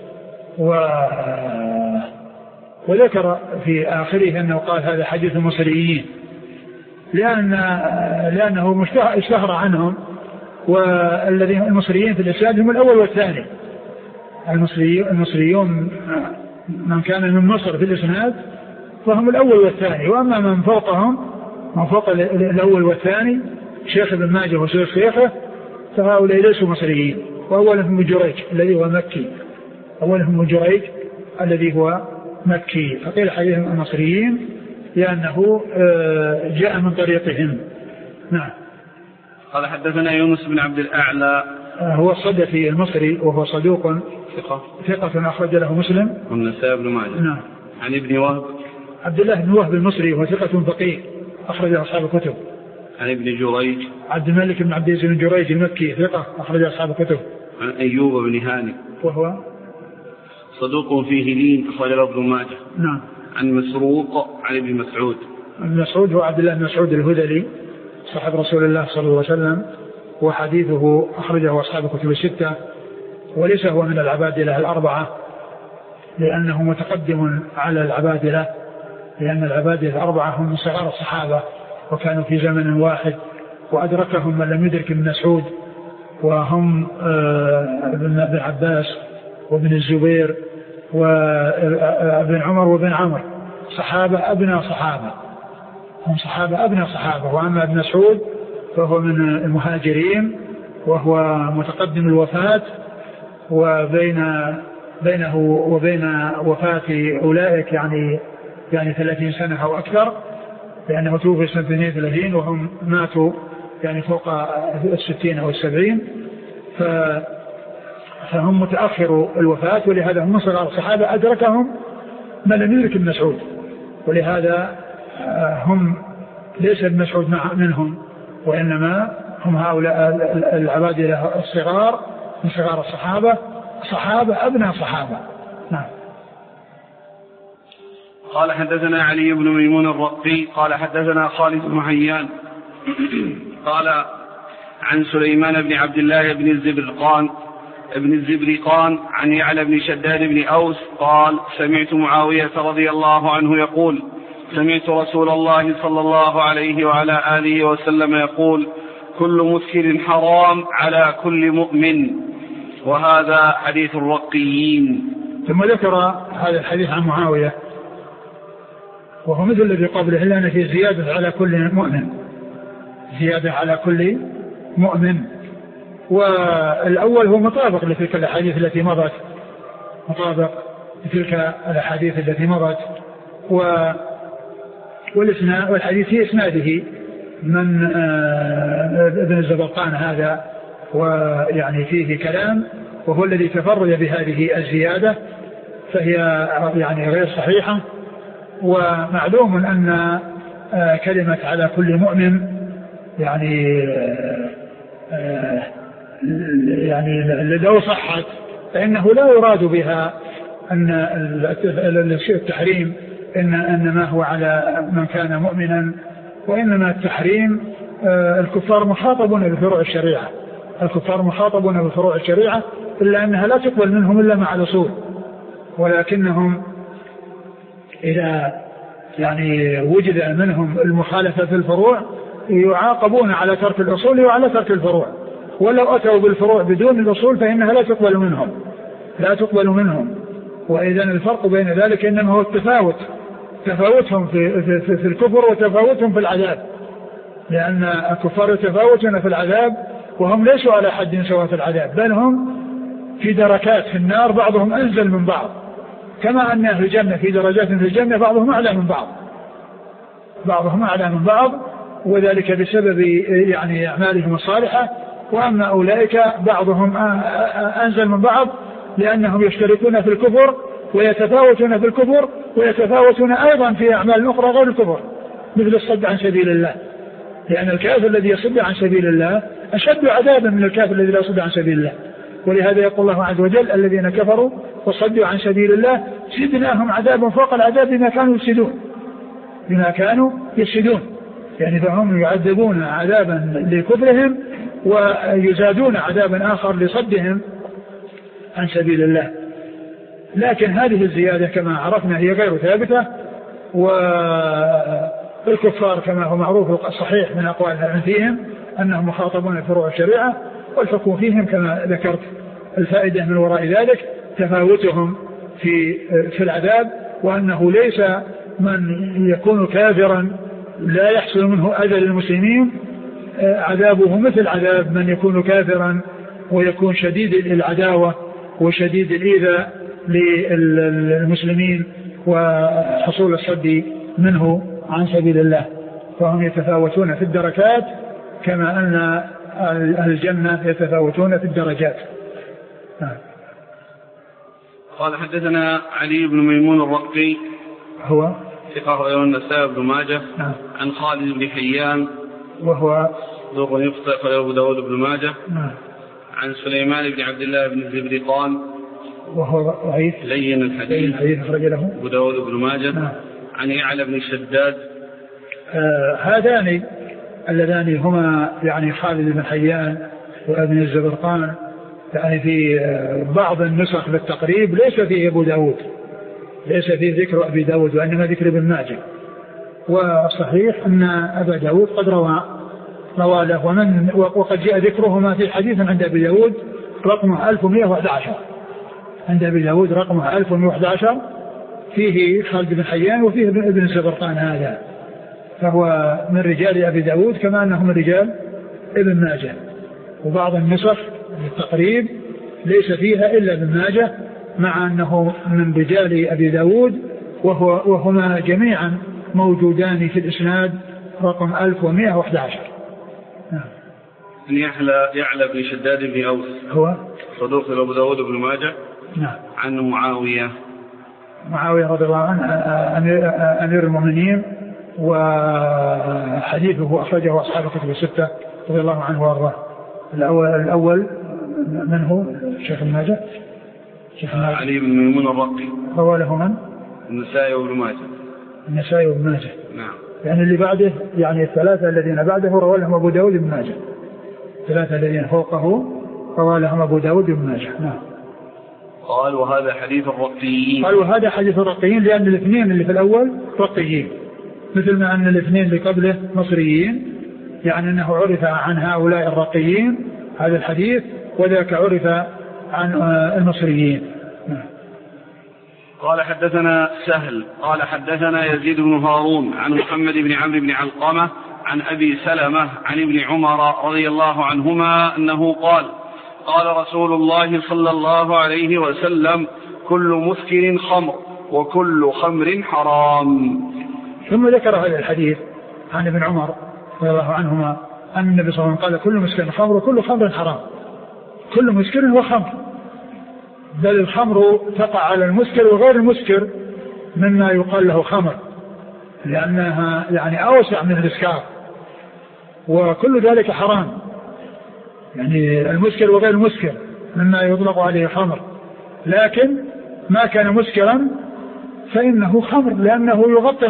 وذكر في آخره أنه قال: هذا حديث المصريين، لأنه اشتهر عنهم، والذين المصريين في الإسلام هم الأول والثاني. المصريون من كان من مصر في الإسناد فهم الأول والثاني، وأما من فوقهم من فوق الأول والثاني شيخ ابن ماجه وشيخ شيخه فهؤلاء ليسوا مصريين. وأولهم جريج الذي هو مكي، أولهم جريج الذي هو مكي، فقيل حديث المصريين لأنه جاء من طريقهم. نعم. قال حدثنا يونس بن عبد الأعلى هو الصدفي المصري وهو صدوق ثقة أخرج له مسلم والنسائي بن ماجه. نعم. عن ابن وهب عبد الله بن وهب المصري وهو ثقة فقيه أخرج أصحاب الكتب. عن ابن جريج عبد الملك بن عبد العزيز بن جريج المكي ثقة أخرج أصحاب الكتب. عن أيوب بن هانئ وهو صدوق فيه لين أخرج له ابن ماجه. نعم. عن مسروق عن ابن مسعود. ابن مسعود هو عبد الله بن مسعود الهذلي صاحب رسول الله صلى الله عليه وسلم، وحديثه أخرجه أصحاب الكتب 6، وليس هو من العبادلة 4 لأنه متقدم على العبادلة، لأن العبادلة 4 هم من صغار الصحابة وكانوا في زمن واحد، وأدركهم من لم يدرك ابن مسعود، وهم ابن عباس وابن الزبير وابن عمر وابن عمر، صحابة أبنى صحابة، هم صحابة أبنى صحابة. وأما ابن مسعود فهو من المهاجرين، وهو متقدم الوفاة، وبينه وبين وفاة أولئك يعني 30 سنة أو أكثر، لأنه توفي سنة 32 وهم ماتوا يعني فوق 60 أو 70، فهم متأخر الوفاة، ولهذا هم صغار الصحابة أدركهم ما لم يدرك ابن مسعود، ولهذا هم ليس ابن مسعود منهم، وإنما هم هؤلاء العبادلة الصغار من صغار صحابة أبناء صحابة. نعم. قال حدثنا علي بن ميمون الرقي قال حدثنا خالد بن حيان قال عن سليمان بن عبد الله بن الزبرقان عن يعلى بن شداد بن أوس قال سمعت معاوية رضي الله عنه يقول سمعت رسول الله صلى الله عليه وعلى آله وسلم يقول كل مسكر حرام على كل مؤمن. وهذا حديث الرقيين. ثم ذكر هذا الحديث عن معاوية وهو مثل الذي قبله إلا أن فيه زيادة على كل مؤمن، زيادة على كل مؤمن. والأول هو مطابق لتلك الأحاديث التي مضت، مطابق لتلك الأحاديث التي مضت. والحديث في إسناده من ابن الزبرقان هذا، ويعني فيه كلام وهو الذي تفرد بهذه الزيادة، فهي يعني غير صحيحة. ومعلوم أن كلمة على كل مؤمن يعني لو صحت فإنه لا يراد بها أن التحريم إنما هو على من كان مؤمنا، وإنما التحريم الكفار مخاطبون بفروع الشريعة، الكفار مخاطبون بفروع الشريعة، إلا أنها لا تقبل منهم إلا مع الأصول، ولكنهم إذا يعني وجد منهم المخالفة في الفروع يعاقبون على ترك الأصول وعلى ترك الفروع، ولو أتوا بالفروع بدون الأصول فإنها لا تقبل منهم. وإذا الفرق بين ذلك إنما هو تفاوتهم في الكفر وتفاوتهم في العذاب، لأن الكفار يتفاوتون في العذاب وهم ليسوا على حد سواء في العذاب، بل هم في دركات في النار بعضهم أنزل من بعض، كما أن في الجنة في درجات في الجنة بعضهم أعلى من بعض، وذلك بسبب يعني أعمالهم الصالحة. وأما أولئك بعضهم أنزل من بعض لأنهم يشتركون في الكفر ويتفاوتون في الكفر ويتفاوتون أيضا في أعمال أخرى غير الكفر، مثل الصد عن سبيل الله، لأن الكافر الذي يصد عن سبيل الله أشد عذابا من الكافر الذي لا يصد عن سبيل الله. ولهذا يقول الله عز وجل الذين كفروا وصدوا عن سبيل الله زدناهم عذابا فوق العذاب بما كانوا يفسدون، يعني فهم يعذبون عذابا لكفرهم ويزادون عذابا آخر لصدهم عن سبيل الله. لكن هذه الزيادة كما عرفنا هي غير ثابتة، والكفار كما هو معروف الصحيح من أقوال العلم فيهم أنهم مخاطبون بفروع الشريعة، والحكم فيهم كما ذكرت. الفائدة من وراء ذلك تفاوتهم في العذاب، وأنه ليس من يكون كافرا لا يحصل منه أذى للمسلمين عذابه مثل عذاب من يكون كافرا ويكون شديد العداوة وشديد الإيذاء للمسلمين وحصول الصد منه عن سبيل الله. فهم يتفاوتون في الدركات كما أن الجنة يتفاوتون في الدرجات. قال حدثنا علي بن ميمون الرقي هو ثقة النسائي بن ماجه عن خالد بن حيان وهو ذو يخطئ فله أبو داود بن ماجه عن سليمان بن عبد الله بن الزبرقان وهو ضعيف لين الحديث أخرج له أبو داود بن ماجه عن يعلى بن شداد. هذان اللذان هما يعني خالد بن حيان وابن الزبرقان، يعني في بعض النسخ بالتقريب ليس فيه أبو داود، ليس فيه ذكر أبي داود وإنما ذكر ابن ماجه. وصحيح أن أبا داود قد روى له وقد جاء ذكرهما في حديث عند أبي داود رقمه 1111، عند أبي داود رقمه 1111 فيه خالد بن حيان وفيه ابن الزبرقان، هذا فهو من رجال أبي داود كما أنه من رجال ابن ماجه. وبعض النسخ بالتقريب ليس فيها إلا ابن ماجه مع أنه من رجال أبي داود، وهما جميعا موجودان في الإسناد رقم 1111. يعلى بن شداد بن أوس هو صدوق أبو داود بن ماجه نعم. عن معاوية معاوية رضي الله عنه أمير المؤمنين، وحديثه أخرجه أصحاب الكتب الستة رضي الله عنه وأرضاه. الأول من هو؟ شيخ ابن ماجه. علي بن ميمون الرقي. روى له من؟ النسائي وابن ماجه. النسائي وابن ماجه. نعم. يعني اللي بعده، يعني الثلاثة الذين بعده روى لهم أبو داود وابن ماجه. الثلاثة الذين فوقه روى لهم أبو داود وابن ماجه. نعم. قال وهذا حديث الرقيين. قال وهذا حديث الرقيين، لأن الاثنين اللي في الأول رقيين، مثل ما أن الاثنين اللي قبله مصريين، يعني أنه عرف عن هؤلاء الرقيين هذا الحديث، وذاك عرف عن المصريين. قال حدثنا سهل قال حدثنا يزيد بن هارون عن محمد بن عمرو بن علقمة عن أبي سلمة عن ابن عمر رضي الله عنهما أنه قال قال رسول الله صلى الله عليه وسلم كل مسكر خمر وكل خمر حرام. ثم ذكر هذا الحديث عن ابن عمر رضي الله عنهما أن النبي صلى الله عليه وسلم قال كل مسكر خمر وكل خمر حرام. كل مسكر هو خمر، بل الخمر تقع على المسكر وغير المسكر مما يقال له خمر، لأنها يعني أوسع من الإسكار، وكل ذلك حرام. يعني المسكر وغير المسكر مما يطلق عليه خمر، لكن ما كان مسكرا فإنه خمر، لأنه يغطي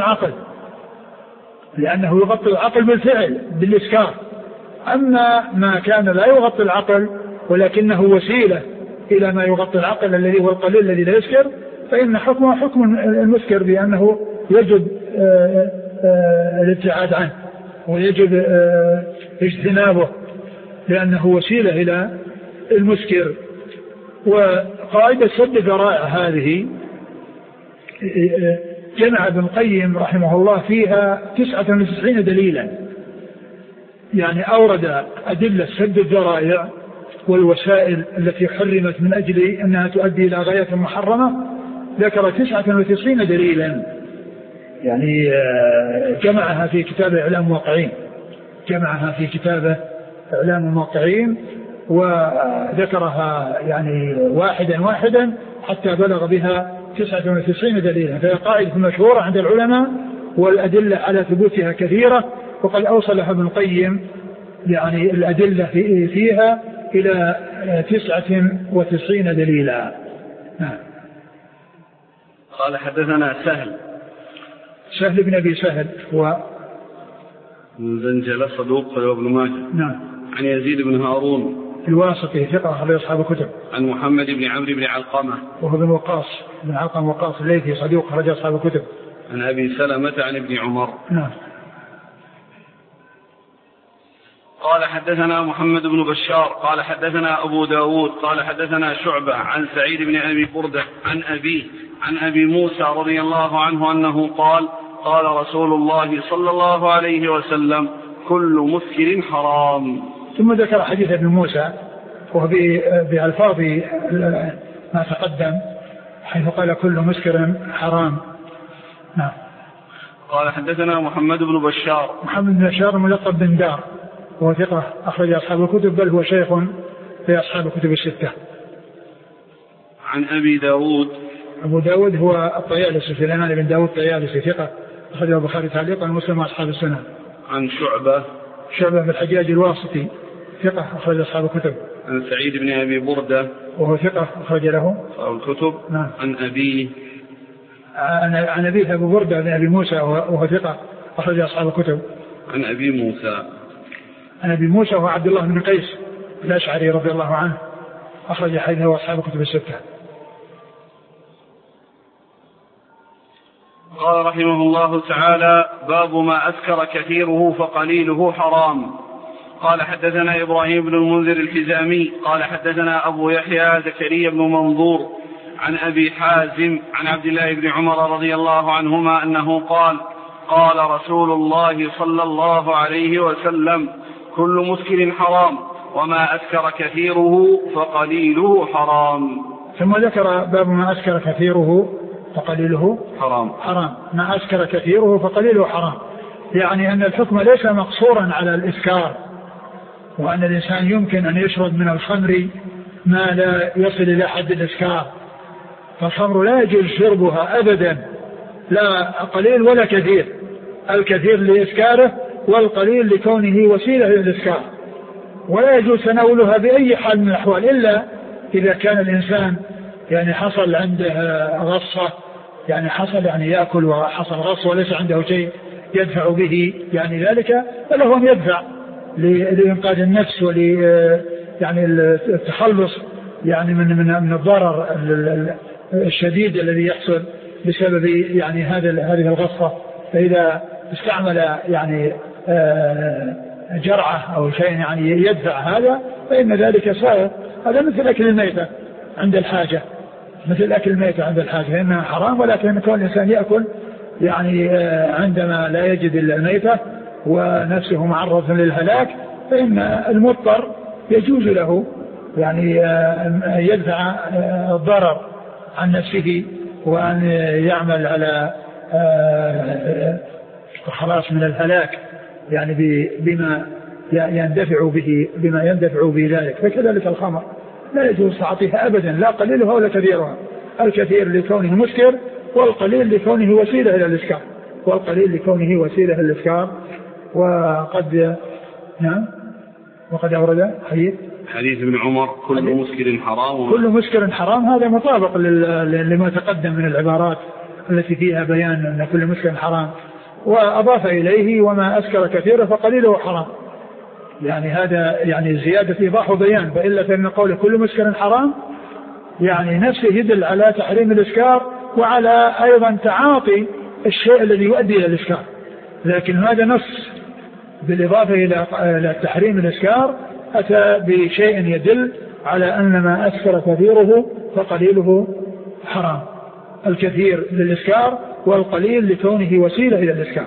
العقل بالفعل بالإسكار. أما ما كان لا يغطي العقل ولكنه وسيلة إلى ما يغطي العقل الذي هو القليل الذي لا يسكر، فإن حكمه حكم المسكر، بأنه يجب الابتعاد عنه ويجب اجتنابه، لأنه وسيلة إلى المسكر. وقاعدة سد الذرائع هذه جمع ابن القيم رحمه الله فيها 99 دليلا، يعني أورد أدلة سد الذرائع والوسائل التي حرمت من أجل أنها تؤدي إلى غاية محرمة، ذكر 99 دليلا، يعني جمعها في كتاب إعلام الموقعين، وذكرها يعني واحدا حتى بلغ بها 99 دليلا. فهي قاعدة مشهورة عند العلماء، والأدلة على ثبوتها كثيرة، وقد أوصلها ابن القيم يعني الأدلة فيها إلى 99 دليلا. قال حدثنا سهل بن أبي سهل هو من زنجلة صدوق وابن ماجه. نعم. عن يزيد بن هارون الواسطي ثقة أخرج أصحاب الكتب. عن محمد بن عمرو بن علقمة وهو بن وقاص بن علقمة وقاص الليثي صدوق أخرج أصحاب الكتب. عن أبي سلمة عن ابن عمر. نعم. قال حدثنا محمد بن بشار قال حدثنا أبو داود قال حدثنا شعبة عن سعيد بن أبي بردة عن أبي موسى رضي الله عنه أنه قال قال رسول الله صلى الله عليه وسلم كل مسكر حرام. ثم ذكر حديث ابن موسى وهو بألفاظ ما تقدم، حيث قال كل مسكر حرام. نعم. قال حدثنا محمد بن بشار ملقب بن دار، وهو ثقة أخرج أصحاب الكتب، بل هو شيخ في أصحاب الكتب الستة. عن أبي داود. أبو داود هو الطيالسي سليمان بن داود الطيالسي ثقة أخرج البخاري تعليقا ومسلم وأصحاب السنن. عن شعبة بن الحجاج الواسطي ثقة أخرج أصحاب الكتب. عن سعيد بن أبي بردة وهو ثقة أخرج له أصحاب الكتب. نعم. عن أبيه أبو بردة بن أبي موسى وهو ثقة أخرج أصحاب الكتب. عن أبي موسى وهو عبد الله بن قيس الأشعري رضي الله عنه أخرج حديثه أصحاب الكتب الستة. قال رحمه الله تعالى باب ما أسكر كثيره فقليله حرام. قال حدثنا إبراهيم بن المنذر الحزامي قال حدثنا أبو يحيى زكريا بن منظور عن أبي حازم عن عبد الله بن عمر رضي الله عنهما أنه قال قال رسول الله صلى الله عليه وسلم كل مسكر حرام وما أسكر كثيره فقليله حرام. ثم ذكر باب ما أسكر كثيره فقليله حرام. ما أسكر كثيره فقليله حرام، يعني أن الحكم ليس مقصورا على الإسكار، وأن الإنسان يمكن أن يشرب من الخمر ما لا يصل إلى حد الإسكار، فالخمر لا يجوز شربها أبدا، لا قليل ولا كثير، الكثير لإسكاره والقليل لكونه وسيلة للإسكار. ولا يجوز تناولها بأي حال من الأحوال إلا إذا كان الإنسان يعني حصل عنده غصة، يعني حصل يعني يأكل وحصل غصة وليس عنده شيء يدفع به يعني ذلك، فله أن يدفع لإنقاذ النفس يعني التخلص يعني من الضرر الشديد الذي يحصل بسبب يعني هذه الغصة. فإذا استعمل يعني جرعة أو شيء يعني يدفع هذا فإن ذلك سائر. هذا مثل أكل الميتة عند الحاجة، مثل أكل الميتة عند الحاجة فإنها حرام، ولكن كون الإنسان يأكل يعني عندما لا يجد الميتة ونفسه معرضة للهلاك فإن المضطر يجوز له يعني يدفع الضرر عن نفسه وأن يعمل على الخلاص من الهلاك يعني بما يندفع به ذلك. فكذلك الخمر لا يجوز تعاطيها أبدا، لا قليلها ولا كثيرها، الكثير لكونه مسكر والقليل لكونه وسيلة إلى الإسكار، وقد نعم وقد أورد حديث ابن عمر كل مسكر حرام، كل مسكر حرام. هذا مطابق لما تقدم من العبارات التي فيها بيان أن كل مسكر حرام، وأضاف إليه وما أسكر كثيرا فقليله حرام. يعني هذا يعني زيادة إيضاح وبيان، فإلا فإن قوله كل مسكر حرام يعني نفسه يدل على تحريم الإسكار وعلى أيضا تعاطي الشيء الذي يؤدي إلى الإسكار، لكن هذا نص بالإضافة إلى تحريم الإسكار أتى بشيء يدل على أن ما أسكر كثيره فقليله حرام، الكثير للإسكار والقليل لكونه وسيلة إلى الإسكار.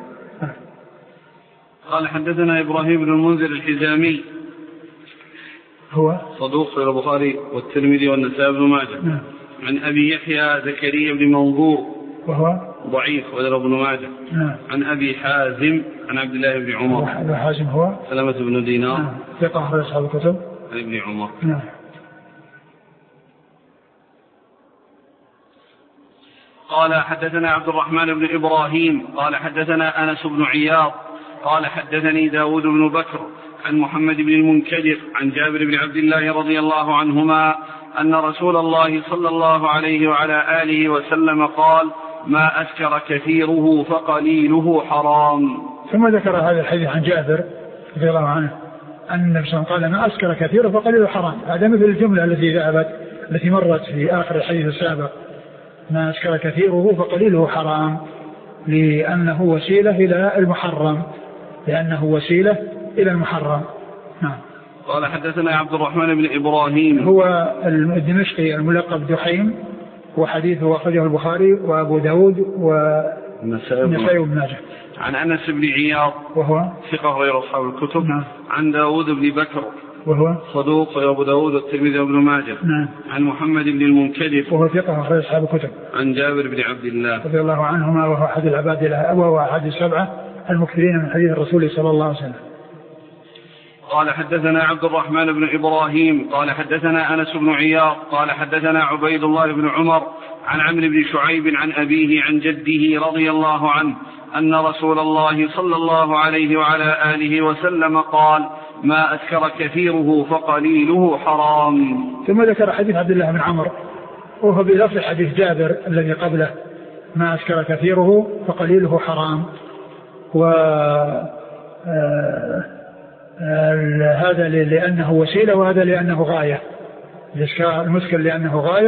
قال حدثنا إبراهيم بن المنذر الحزامي هو صدوق في البخاري والترمذي والنسائي بن ماجه. عن أبي يحيى زكريا بن منظور وهو ضعيف وله ابن ماجه. عن أبي حازم عن عبد الله بن عمر. أبي حازم هو سلمة بن دينار ثقة أخرج أصحاب الكتب عن ابن عمر. قال حدثنا عبد الرحمن بن إبراهيم قال حدثنا أنس بن عياض قال حدثني داود بن بكر عن محمد بن المنكدر عن جابر بن عبد الله رضي الله عنهما أن رسول الله صلى الله عليه وعلى آله وسلم قال ما أسكر كثيره فقليله حرام. ثم ذكر هذا الحديث عن جابر رضي الله عنه أن النبي صلى الله عليه وسلم قال ما أسكر كثيره فقليله حرام. هذا مثل الجملة التي مرت في آخر الحديث السابق، ما أسكر كثيره فقليله حرام، لأنه وسيلة إلى المحرم، نعم. قال حدثنا عبد الرحمن بن إبراهيم هو الدمشقي الملقب دحيم، وحديثه أخرجه البخاري وأبو داود والنسائي وابن ماجه. عن أنس بن عياض وهو ثقة غير أصحاب الكتب. نعم. عن داود بن بكر وهو صدوق وأبو داود والترمذي وابن ماجه. نعم. عن محمد بن المنكدر وهو ثقة غير أصحاب الكتب. عن جابر بن عبد الله رضي الله عنهما وهو أحد العباد وهو أحد السبعة المكثرين من حديث الرسول صلى الله عليه وسلم. قال حدثنا عبد الرحمن بن إبراهيم قال حدثنا أنس بن عياض قال حدثنا عبيد الله بن عمر عن عمرو بن شعيب عن أبيه عن جده رضي الله عنه أن رسول الله صلى الله عليه وعلى آله وسلم قال ما أسكر كثيره فقليله حرام. ثم ذكر حديث عبد الله بن عمر وهو بلفظ حديث جابر الذي قبله ما أسكر كثيره فقليله حرام. هذا لأنه وسيلة وهذا لأنه غاية، المسكر لأنه غاية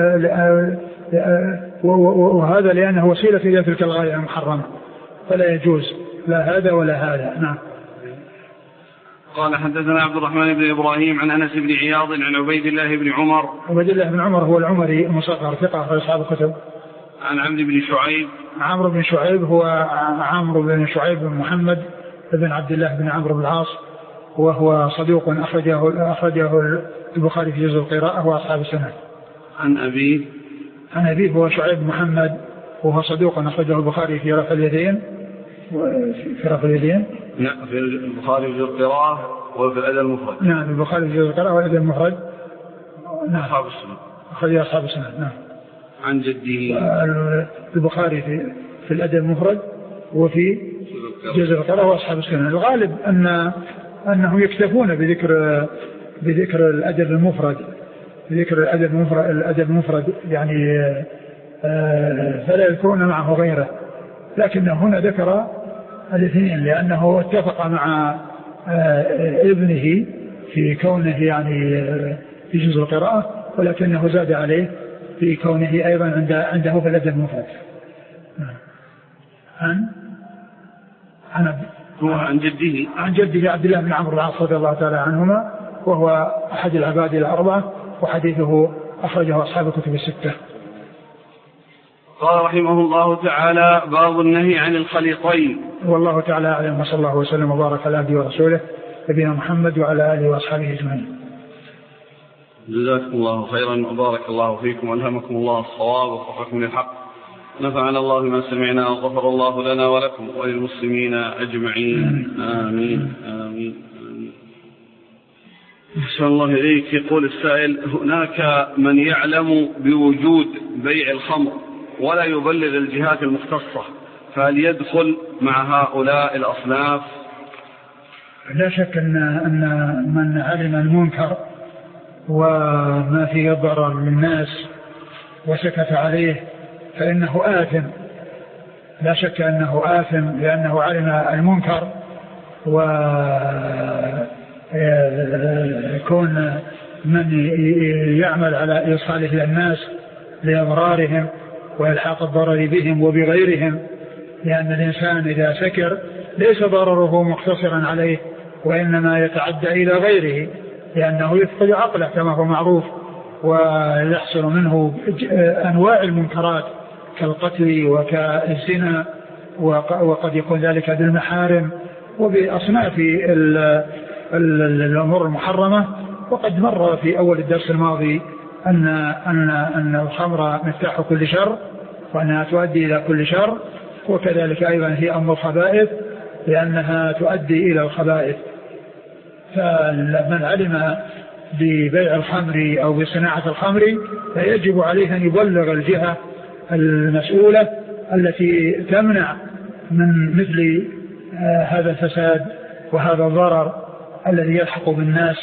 وهذا لأنه وسيلة إلى تلك الغاية المحرمة، فلا يجوز لا هذا ولا هذا. نعم. قال حدثنا عبد الرحمن بن إبراهيم عن أنس بن عياض عن عبيد الله بن عمر. عبيد الله بن عمر هو العمري المصغر ثقة في أصحاب الكتب. عن عمرو بن شعيب. عمرو بن شعيب هو عمرو بن شعيب بن محمد بن عبد الله بن عمرو بن العاص، وهو صدوق أخرجه البخاري في جزء القراءة وأصحاب السنة. عن أبيه هو شعيب محمد وهو صدوق أخرجه البخاري في رفع اليدين. نعم، في البخاري في جزء القراءة وفي الأدب المفرد. نعم، في البخاري في جزء القراءة والأدب المفرد. نعم. أصحاب السنة. أخرج أصحاب السنة. نعم. عن جده. البخاري في الأدب المفرد وفي جزء القراءة وأصحاب السنن. الغالب أنهم يكتفون بذكر الأدب المفرد، الأدب المفرد يعني فلا يذكرون معه غيره، لكنه هنا ذكر الاثنين لأنه اتفق مع ابنه في كونه يعني في جزء القراءة، ولكنه زاد عليه في كونه أيضا عنده في الأدب المفرد. عن جده عبد الله بن عمرو بن العاص رضي الله تعالى عنهما، وهو أحد العباد الأربعة، وحديثه أخرجه أصحاب الكتب الستة. قال رحمه الله تعالى: باب النهي عن الخليطين. والله تعالى أعلم، وصلى الله وسلم وبارك على عبده ورسوله نبينا محمد وعلى آله وأصحابه أجمعين. جزاكم الله خيرا وبارك الله فيكم وألهمكم الله الصواب ووفقكم للحق، نفعنا الله بما سمعنا وغفر الله لنا ولكم وللمسلمين أجمعين. آمين آمين آمين. أحسن الله إليك. يقول السائل: هناك من يعلم بوجود بيع الخمر ولا يبلغ الجهات المختصة، فهل يدخل مع هؤلاء الأصناف؟ لا شك أن من علم المنكر وما فيه ضرر للناس وسكت عليه فإنه آثم، لا شك أنه آثم لأنه علم المنكر، ويكون من يعمل على إيصاله إلى الناس لأضرارهم وإلحاق الضرر بهم وبغيرهم، لأن الإنسان إذا سكر ليس ضرره مقتصرا عليه وإنما يتعدى إلى غيره، لأنه يفقد عقله كما هو معروف، ويحصل منه أنواع المنكرات كالقتل وكالزنا، وقد يكون ذلك بالمحارم وبأصناف الأمور المحرمة. وقد مر في أول الدرس الماضي أن الخمر مفتاح كل شر وأنها تؤدي إلى كل شر، وكذلك أيضا هي أم الخبائث لأنها تؤدي إلى الخبائث. فمن علم ببيع الخمر أو بصناعة الخمر فيجب عليه أن يبلغ الجهة المسؤولة التي تمنع من مثل هذا الفساد وهذا الضرر الذي يلحق بالناس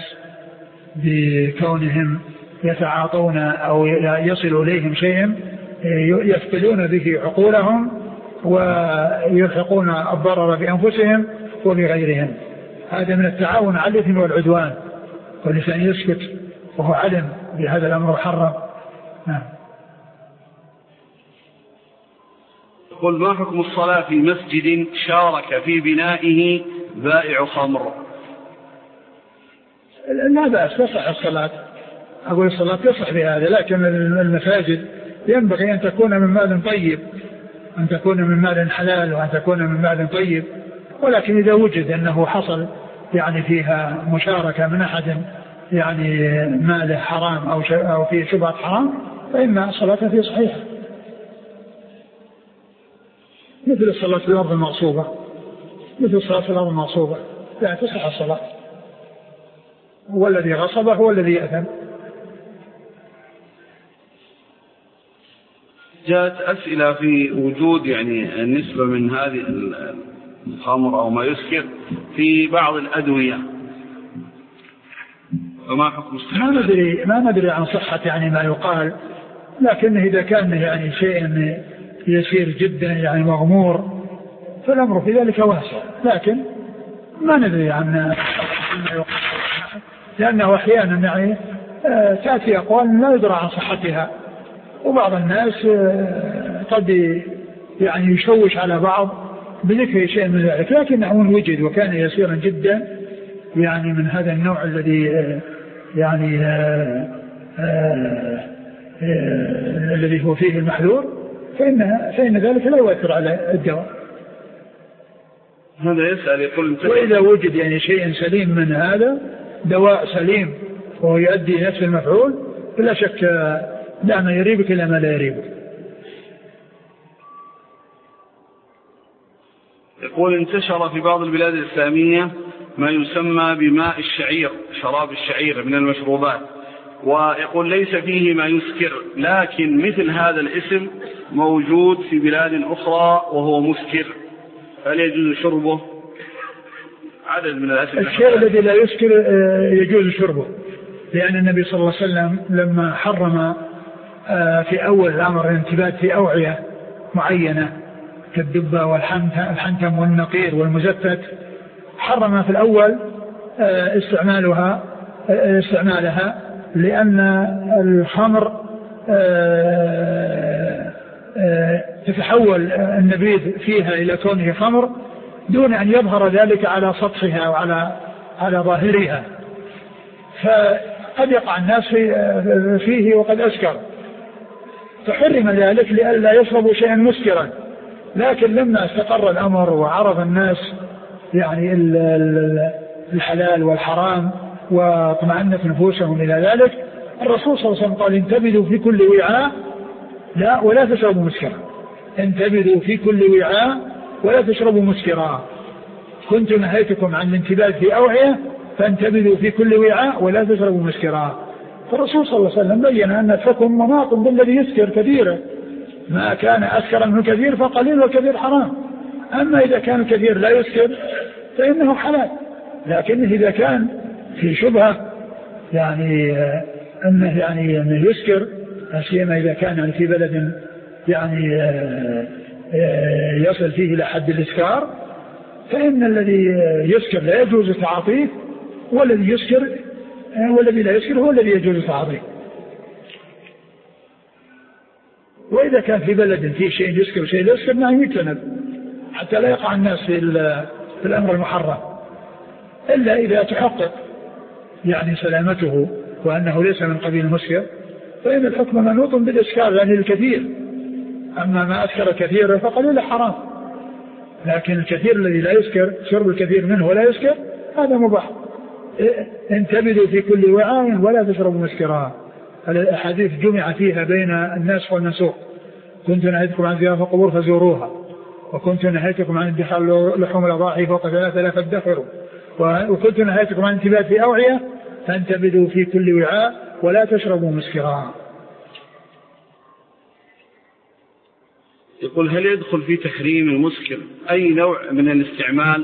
بكونهم يتعاطون أو يصل إليهم شيء يفقدون به عقولهم ويلحقون الضرر بأنفسهم وبغيرهم. هذا من التعاون على الإثم والعدوان، والإنسان يسكت وهو علم بهذا الأمر محرم. قل: ما حكم الصلاة في مسجد شارك في بنائه بائع خمر؟ لا بأس، تصح الصلاة، أقول الصلاة تصح بهذا، لكن المساجد ينبغي أن تكون من مال طيب، أن تكون من مال حلال وأن تكون من مال طيب. ولكن إذا وجد أنه حصل يعني فيها مشاركة من أحد يعني ماله حرام أو فيه شبهة حرام فإن الصلاة فيه صحيحة، مثل الصلاة في الأرض المغصوبة، مثل الصلاة في الأرض المغصوبة لا تصح الصلاة، هو الذي غصبه هو الذي يأثم. جاءت أسئلة في وجود يعني النسبة من هذه الخمر أو ما يسكر في بعض الأدوية، وما حكم ما ندري عن صحة يعني ما يقال، لكن إذا كان يعني شيء يسير جدا يعني مغمور فالأمر في ذلك واسع، لكن ما ندري عن ما يقال، لأنه أحيانا يعني تأتي أقوال لا يدرى عن صحتها، وبعض الناس قد يعني يشوش على بعض بذكر شيء من ذلك، لكنه وجد وكان يسيرا جدا يعني من هذا النوع الذي يعني الذي هو فيه المحذور، فإن ذلك لا يؤثر على الدواء. هذا يسأل يقول: وإذا وجد يعني شيء سليم من هذا، دواء سليم وهو يؤدي نفس المفعول، فلا شك لا ما يريبك إلا ما لا يريبك. يقول: انتشر في بعض البلاد الإسلامية ما يسمى بماء الشعير، شراب الشعير من المشروبات، ويقول ليس فيه ما يسكر، لكن مثل هذا الاسم موجود في بلاد أخرى وهو مسكر، هل يجوز شربه؟ عدد من الأسئلة. الشيء الذي لا يسكر يجوز شربه، لأن النبي صلى الله عليه وسلم لما حرم في أول الأمر الانتباه في أوعية معينة كالدبة والحنتم والنقير والمزفت، حرم في الأول استعمالها لأن الخمر تتحول النبيذ فيها إلى كونه خمر دون أن يظهر ذلك على سطحها وعلى ظاهرها، فقد يقع الناس فيه وقد أسكر، فحرم ذلك لئلا يشربوا شيئا مسكرا. لكن لما استقر الأمر وعرف الناس يعني الحلال والحرام واطمأنت نفوسهم إلى ذلك، الرسول صلى الله عليه وسلم قال انتبذوا في كل وعاء لا ولا تشربوا مسكرا، انتبذوا في كل وعاء ولا تشربوا مسكرا، كنت نهيتكم عن الانتباذ في أوعية فانتبذوا في كل وعاء ولا تشربوا مسكرا. فالرسول صلى الله عليه وسلم بين أن الحكم مناط بالذي يسكر كثيرا، ما كان أسكر منه كثير فقليل والكثير حرام، أما إذا كان الكثير لا يسكر فإنه حلال، لكن إذا كان في شبهة يعني أنه يسكر، سيما إذا كان يعني في بلد يعني يصل فيه إلى حد الإسكار، فإن الذي يسكر لا يجوز تعاطيه، والذي لا يسكر هو الذي يجوز تعاطيه. وإذا كان في بلد فيه شيء يسكر وشيء لا يسكر ما يتجنب حتى لا يقع الناس في الأمر المحرم، إلا إذا تحقق يعني سلامته وأنه ليس من قبيل المسكر، فإن الحكم منوط بالإسكار يعني الكثير، أما ما أسكر كثير فقليل حرام، لكن الكثير الذي لا يسكر شرب الكثير منه ولا يسكر هذا مباح. انتبذوا في كل وعاء ولا تشربوا مسكرا. الأحاديث جمع فيها بين الناس والمنسوخ، كنت نهيتكم عن زيارة القبور فزوروها، وكنت نهيتكم عن ادخار لحوم الأضاحي فوق 3 لا تدخروا، وكنت نهيتكم عن انتباه في أوعية فانتبذوا في كل وعاء ولا تشربوا مسكرا. يقول هل يدخل في تحريم المسكر أي نوع من الاستعمال؟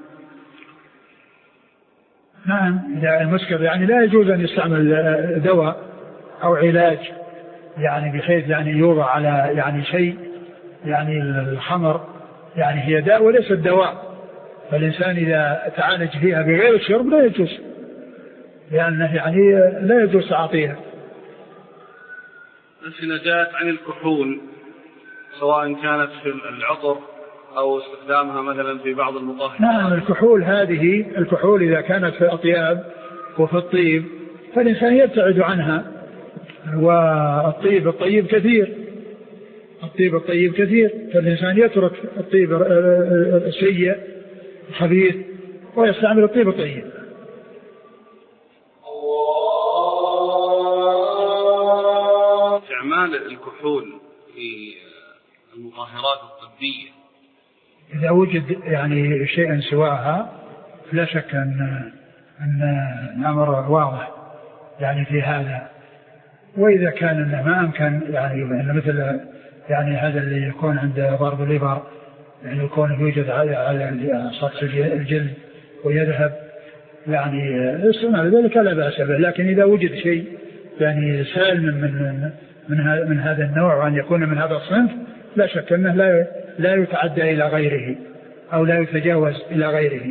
نعم، المسكر يعني لا يجوز أن يستعمل دواء أو علاج يعني بحيث يعني يوضع على يعني شيء، يعني الخمر يعني هي داء وليس الدواء، فالإنسان إذا تعالج فيها بغير الشرب لا يجوز، لأنه يعني لا يجوز تعاطيها. أسئلة جاءت عن الكحول سواء كانت في العطر أو استخدامها مثلا في بعض المطهرات. نعم، الكحول إذا كانت في الأطياب وفي الطيب فالإنسان يبتعد عنها، والطيب الطيب كثير، فالإنسان يترك الطيب السيء الخبيث ويستعمل الطيب الطيب. استعمال الكحول في المطهرات الطبية إذا وجد يعني شيئا سواها لا شك أن الأمر واضح يعني في هذا، وإذا كان أنه ما أمكن يعني مثل يعني هذا اللي يكون عند ضرب الليبر يعني يكون يوجد على سطح الجلد ويذهب يعني استعمال ذلك لا بأس به، لكن إذا وجد شيء يعني سالم من هذا النوع وأن يكون من هذا الصنف لا شك أنه لا يتعدى إلى غيره أو لا يتجاوز إلى غيره.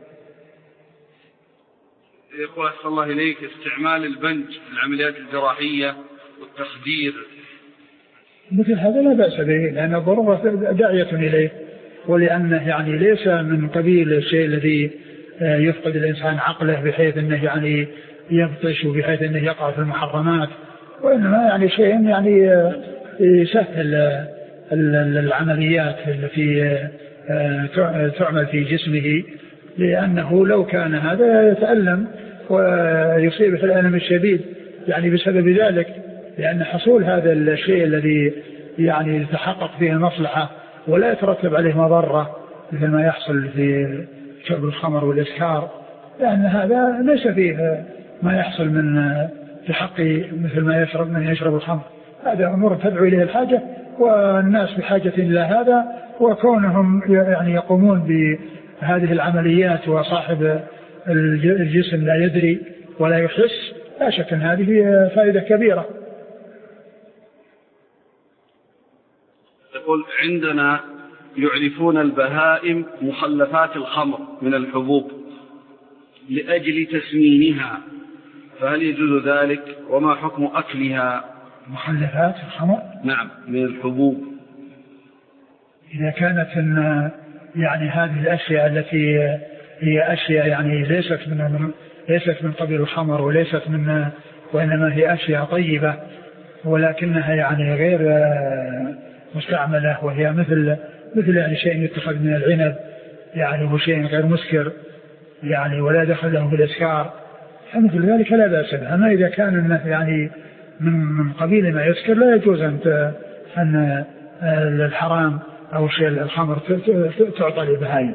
يقول أحسن الله إليك استعمال البنج في العمليات الجراحية والتخدير مثل هذا لا بأس به، لأن الضرورة داعية إليه، ولأنه يعني ليس من قبيل الشيء الذي يفقد الإنسان عقله بحيث أنه يعني يبطش وبحيث أنه يقع في المحرمات، وإنما يعني شيء يعني يسهل العمليات التي تعمل في جسمه، لأنه لو كان هذا يتألم ويصيبه الألم الشديد يعني بسبب ذلك، لأن حصول هذا الشيء الذي يعني يتحقق فيه المصلحة ولا يترتب عليه مضرة مثل ما يحصل في شرب الخمر والإسكار، لأن هذا ليس فيه ما يحصل من بحق مثل ما يشرب من يشرب الخمر. هذا أمور تدعو إليه الحاجة، والناس بحاجة إلى هذا، وكونهم يعني يقومون بهذه العمليات وصاحب الجسم لا يدري ولا يحس، لا شك أن هذه فائدة كبيرة. يقول عندنا يعرفون البهائم مخلفات الخمر من الحبوب لأجل تسمينها، فهل يجوز ذلك؟ وما حكم أكلها؟ مخلفات الخمر؟ نعم، من الحبوب. إذا كانت يعني هذه الأشياء التي هي أشياء يعني ليست من قبيل الخمر وإنما هي أشياء طيبة ولكنها يعني غير مستعملة، وهي مثل يعني شيء يتخذ من العنب يعني هو شيء غير مسكر يعني ولا دخل له بالإسكار، فمثل ذلك لا بأس به. أما إذا كان يعني من قبيل ما يسكر لا يجوز أن الحرام أو شيء الخمر تعطى للبهائم.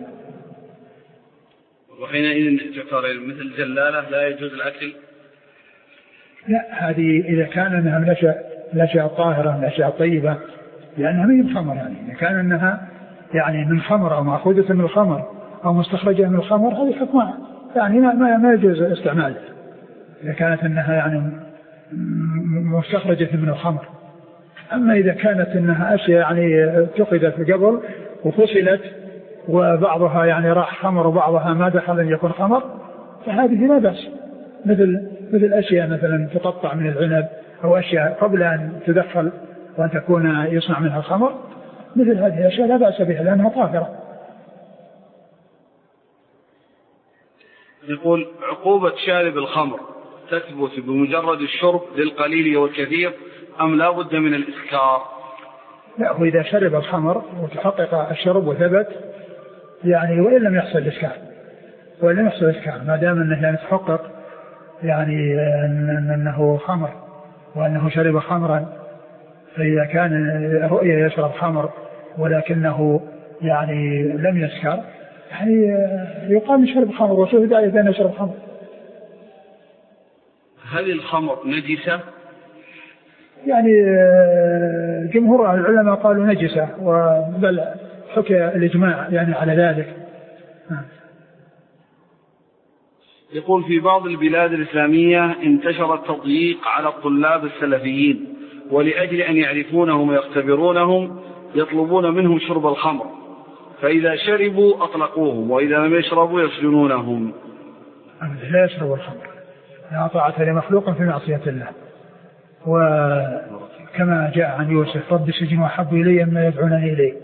وحينئذ تعتبر مثل الجلالة لا يجوز الأكل؟ لا، هذه إذا كان أنها من الأشياء الطاهرة من الأشياء الطيبة لأنها من خمر، يعني إذا كان أنها يعني من خمر أو مأخوذة من الخمر أو مستخرجة من الخمر هذه حكمها يعني ما يجوز استعمالها إذا كانت أنها يعني مستخرجة من الخمر. أما إذا كانت أنها أشياء يعني اتخذت قبل وفصلت وبعضها يعني راح خمر وبعضها ما دخل أن يكون خمر فهذه لا بأس، مثل أشياء مثلا تقطع من العنب أو أشياء قبل أن تدخل وأن تكون يصنع منها الخمر، مثل هذه الأشياء لا بأس بها لأنها طاهرة. يقول عقوبة شارب الخمر تثبت بمجرد الشرب للقليل والكثير أم لا بد من الإسكار؟ لا، وإذا شرب الخمر وتحقق الشرب وثبت يعني وإن لم يحصل الإسكار ما دام أنه يعني تحقق يعني أنه خمر وأنه شرب خمرا، فإذا كان رؤية يشرب خمر ولكنه يعني لم يسكر يعني يقام شرب خمر وشوف داعي أن يشرب خمر. هل الخمر نجسة؟ يعني جمهور العلماء قالوا نجسة، وبل حكى الإجماع يعني على ذلك. يقول في بعض البلاد الإسلامية انتشر التضييق على الطلاب السلفيين، ولأجل أن يعرفونهم ويختبرونهم يطلبون منهم شرب الخمر، فإذا شربوا أطلقوهم وإذا لم يشربوا يسجنونهم. لا يشرب الخمر، لا طاعة لمخلوق في معصية الله، وكما جاء عن يوسف رب السجن أحب إلي مما يدعونني إليه.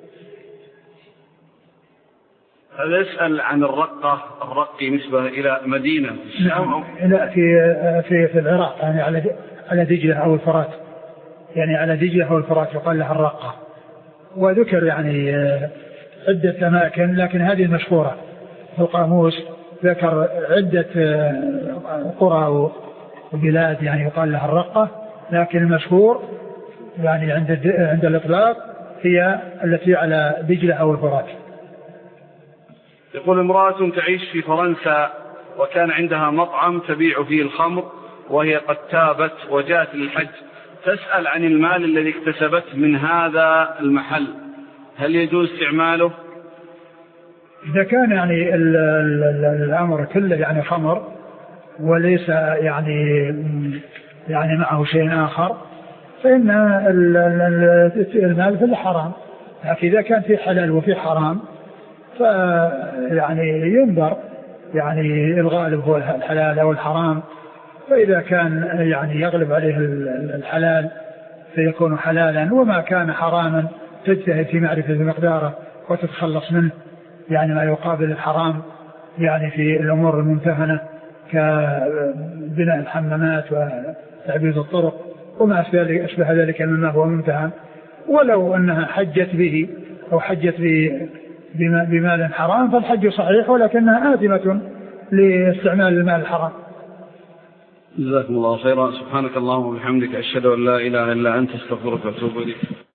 هذا يسأل عن الرق نسبة إلى مدينة نعم، في العراق يعني على دجلة أو الفرات، يعني على دجلة أو الفرات يقال لها الرقة، وذكر يعني عدة أماكن لكن هذه المشهورة في القاموس، ذكر عدة قرى وبلاد يعني يقال لها الرقة، لكن المشهور يعني عند الإطلاق هي التي على دجلة أو الفرات. يقول امرأة تعيش في فرنسا وكان عندها مطعم تبيع فيه الخمر وهي قد تابت وجاءت للحج، تسأل عن المال الذي اكتسبت من هذا المحل، هل يجوز استعماله؟ إذا كان يعني الأمر كله يعني خمر وليس يعني معه شيء آخر فإن المال في الحرام، لكن إذا كان في حلال وفي حرام فيعني ينظر يعني الغالب هو الحلال أو الحرام، فإذا كان يعني يغلب عليه الحلال فيكون حلالا، وما كان حراما تجتهد في معرفة مقداره وتتخلص منه يعني ما يقابل الحرام يعني في الأمور الممتهنة كبناء الحمامات وتعبيد الطرق وما أشبه ذلك مما هو ممتهن، ولو أنها حجت به أو حجت بمال حرام فالحج صحيح ولكنها آثمة لاستعمال المال الحرام. جزاكم الله خيرا. سبحانك اللهم وبحمدك أشهد أن لا إله إلا أنت استغفرك وأتوب إليك.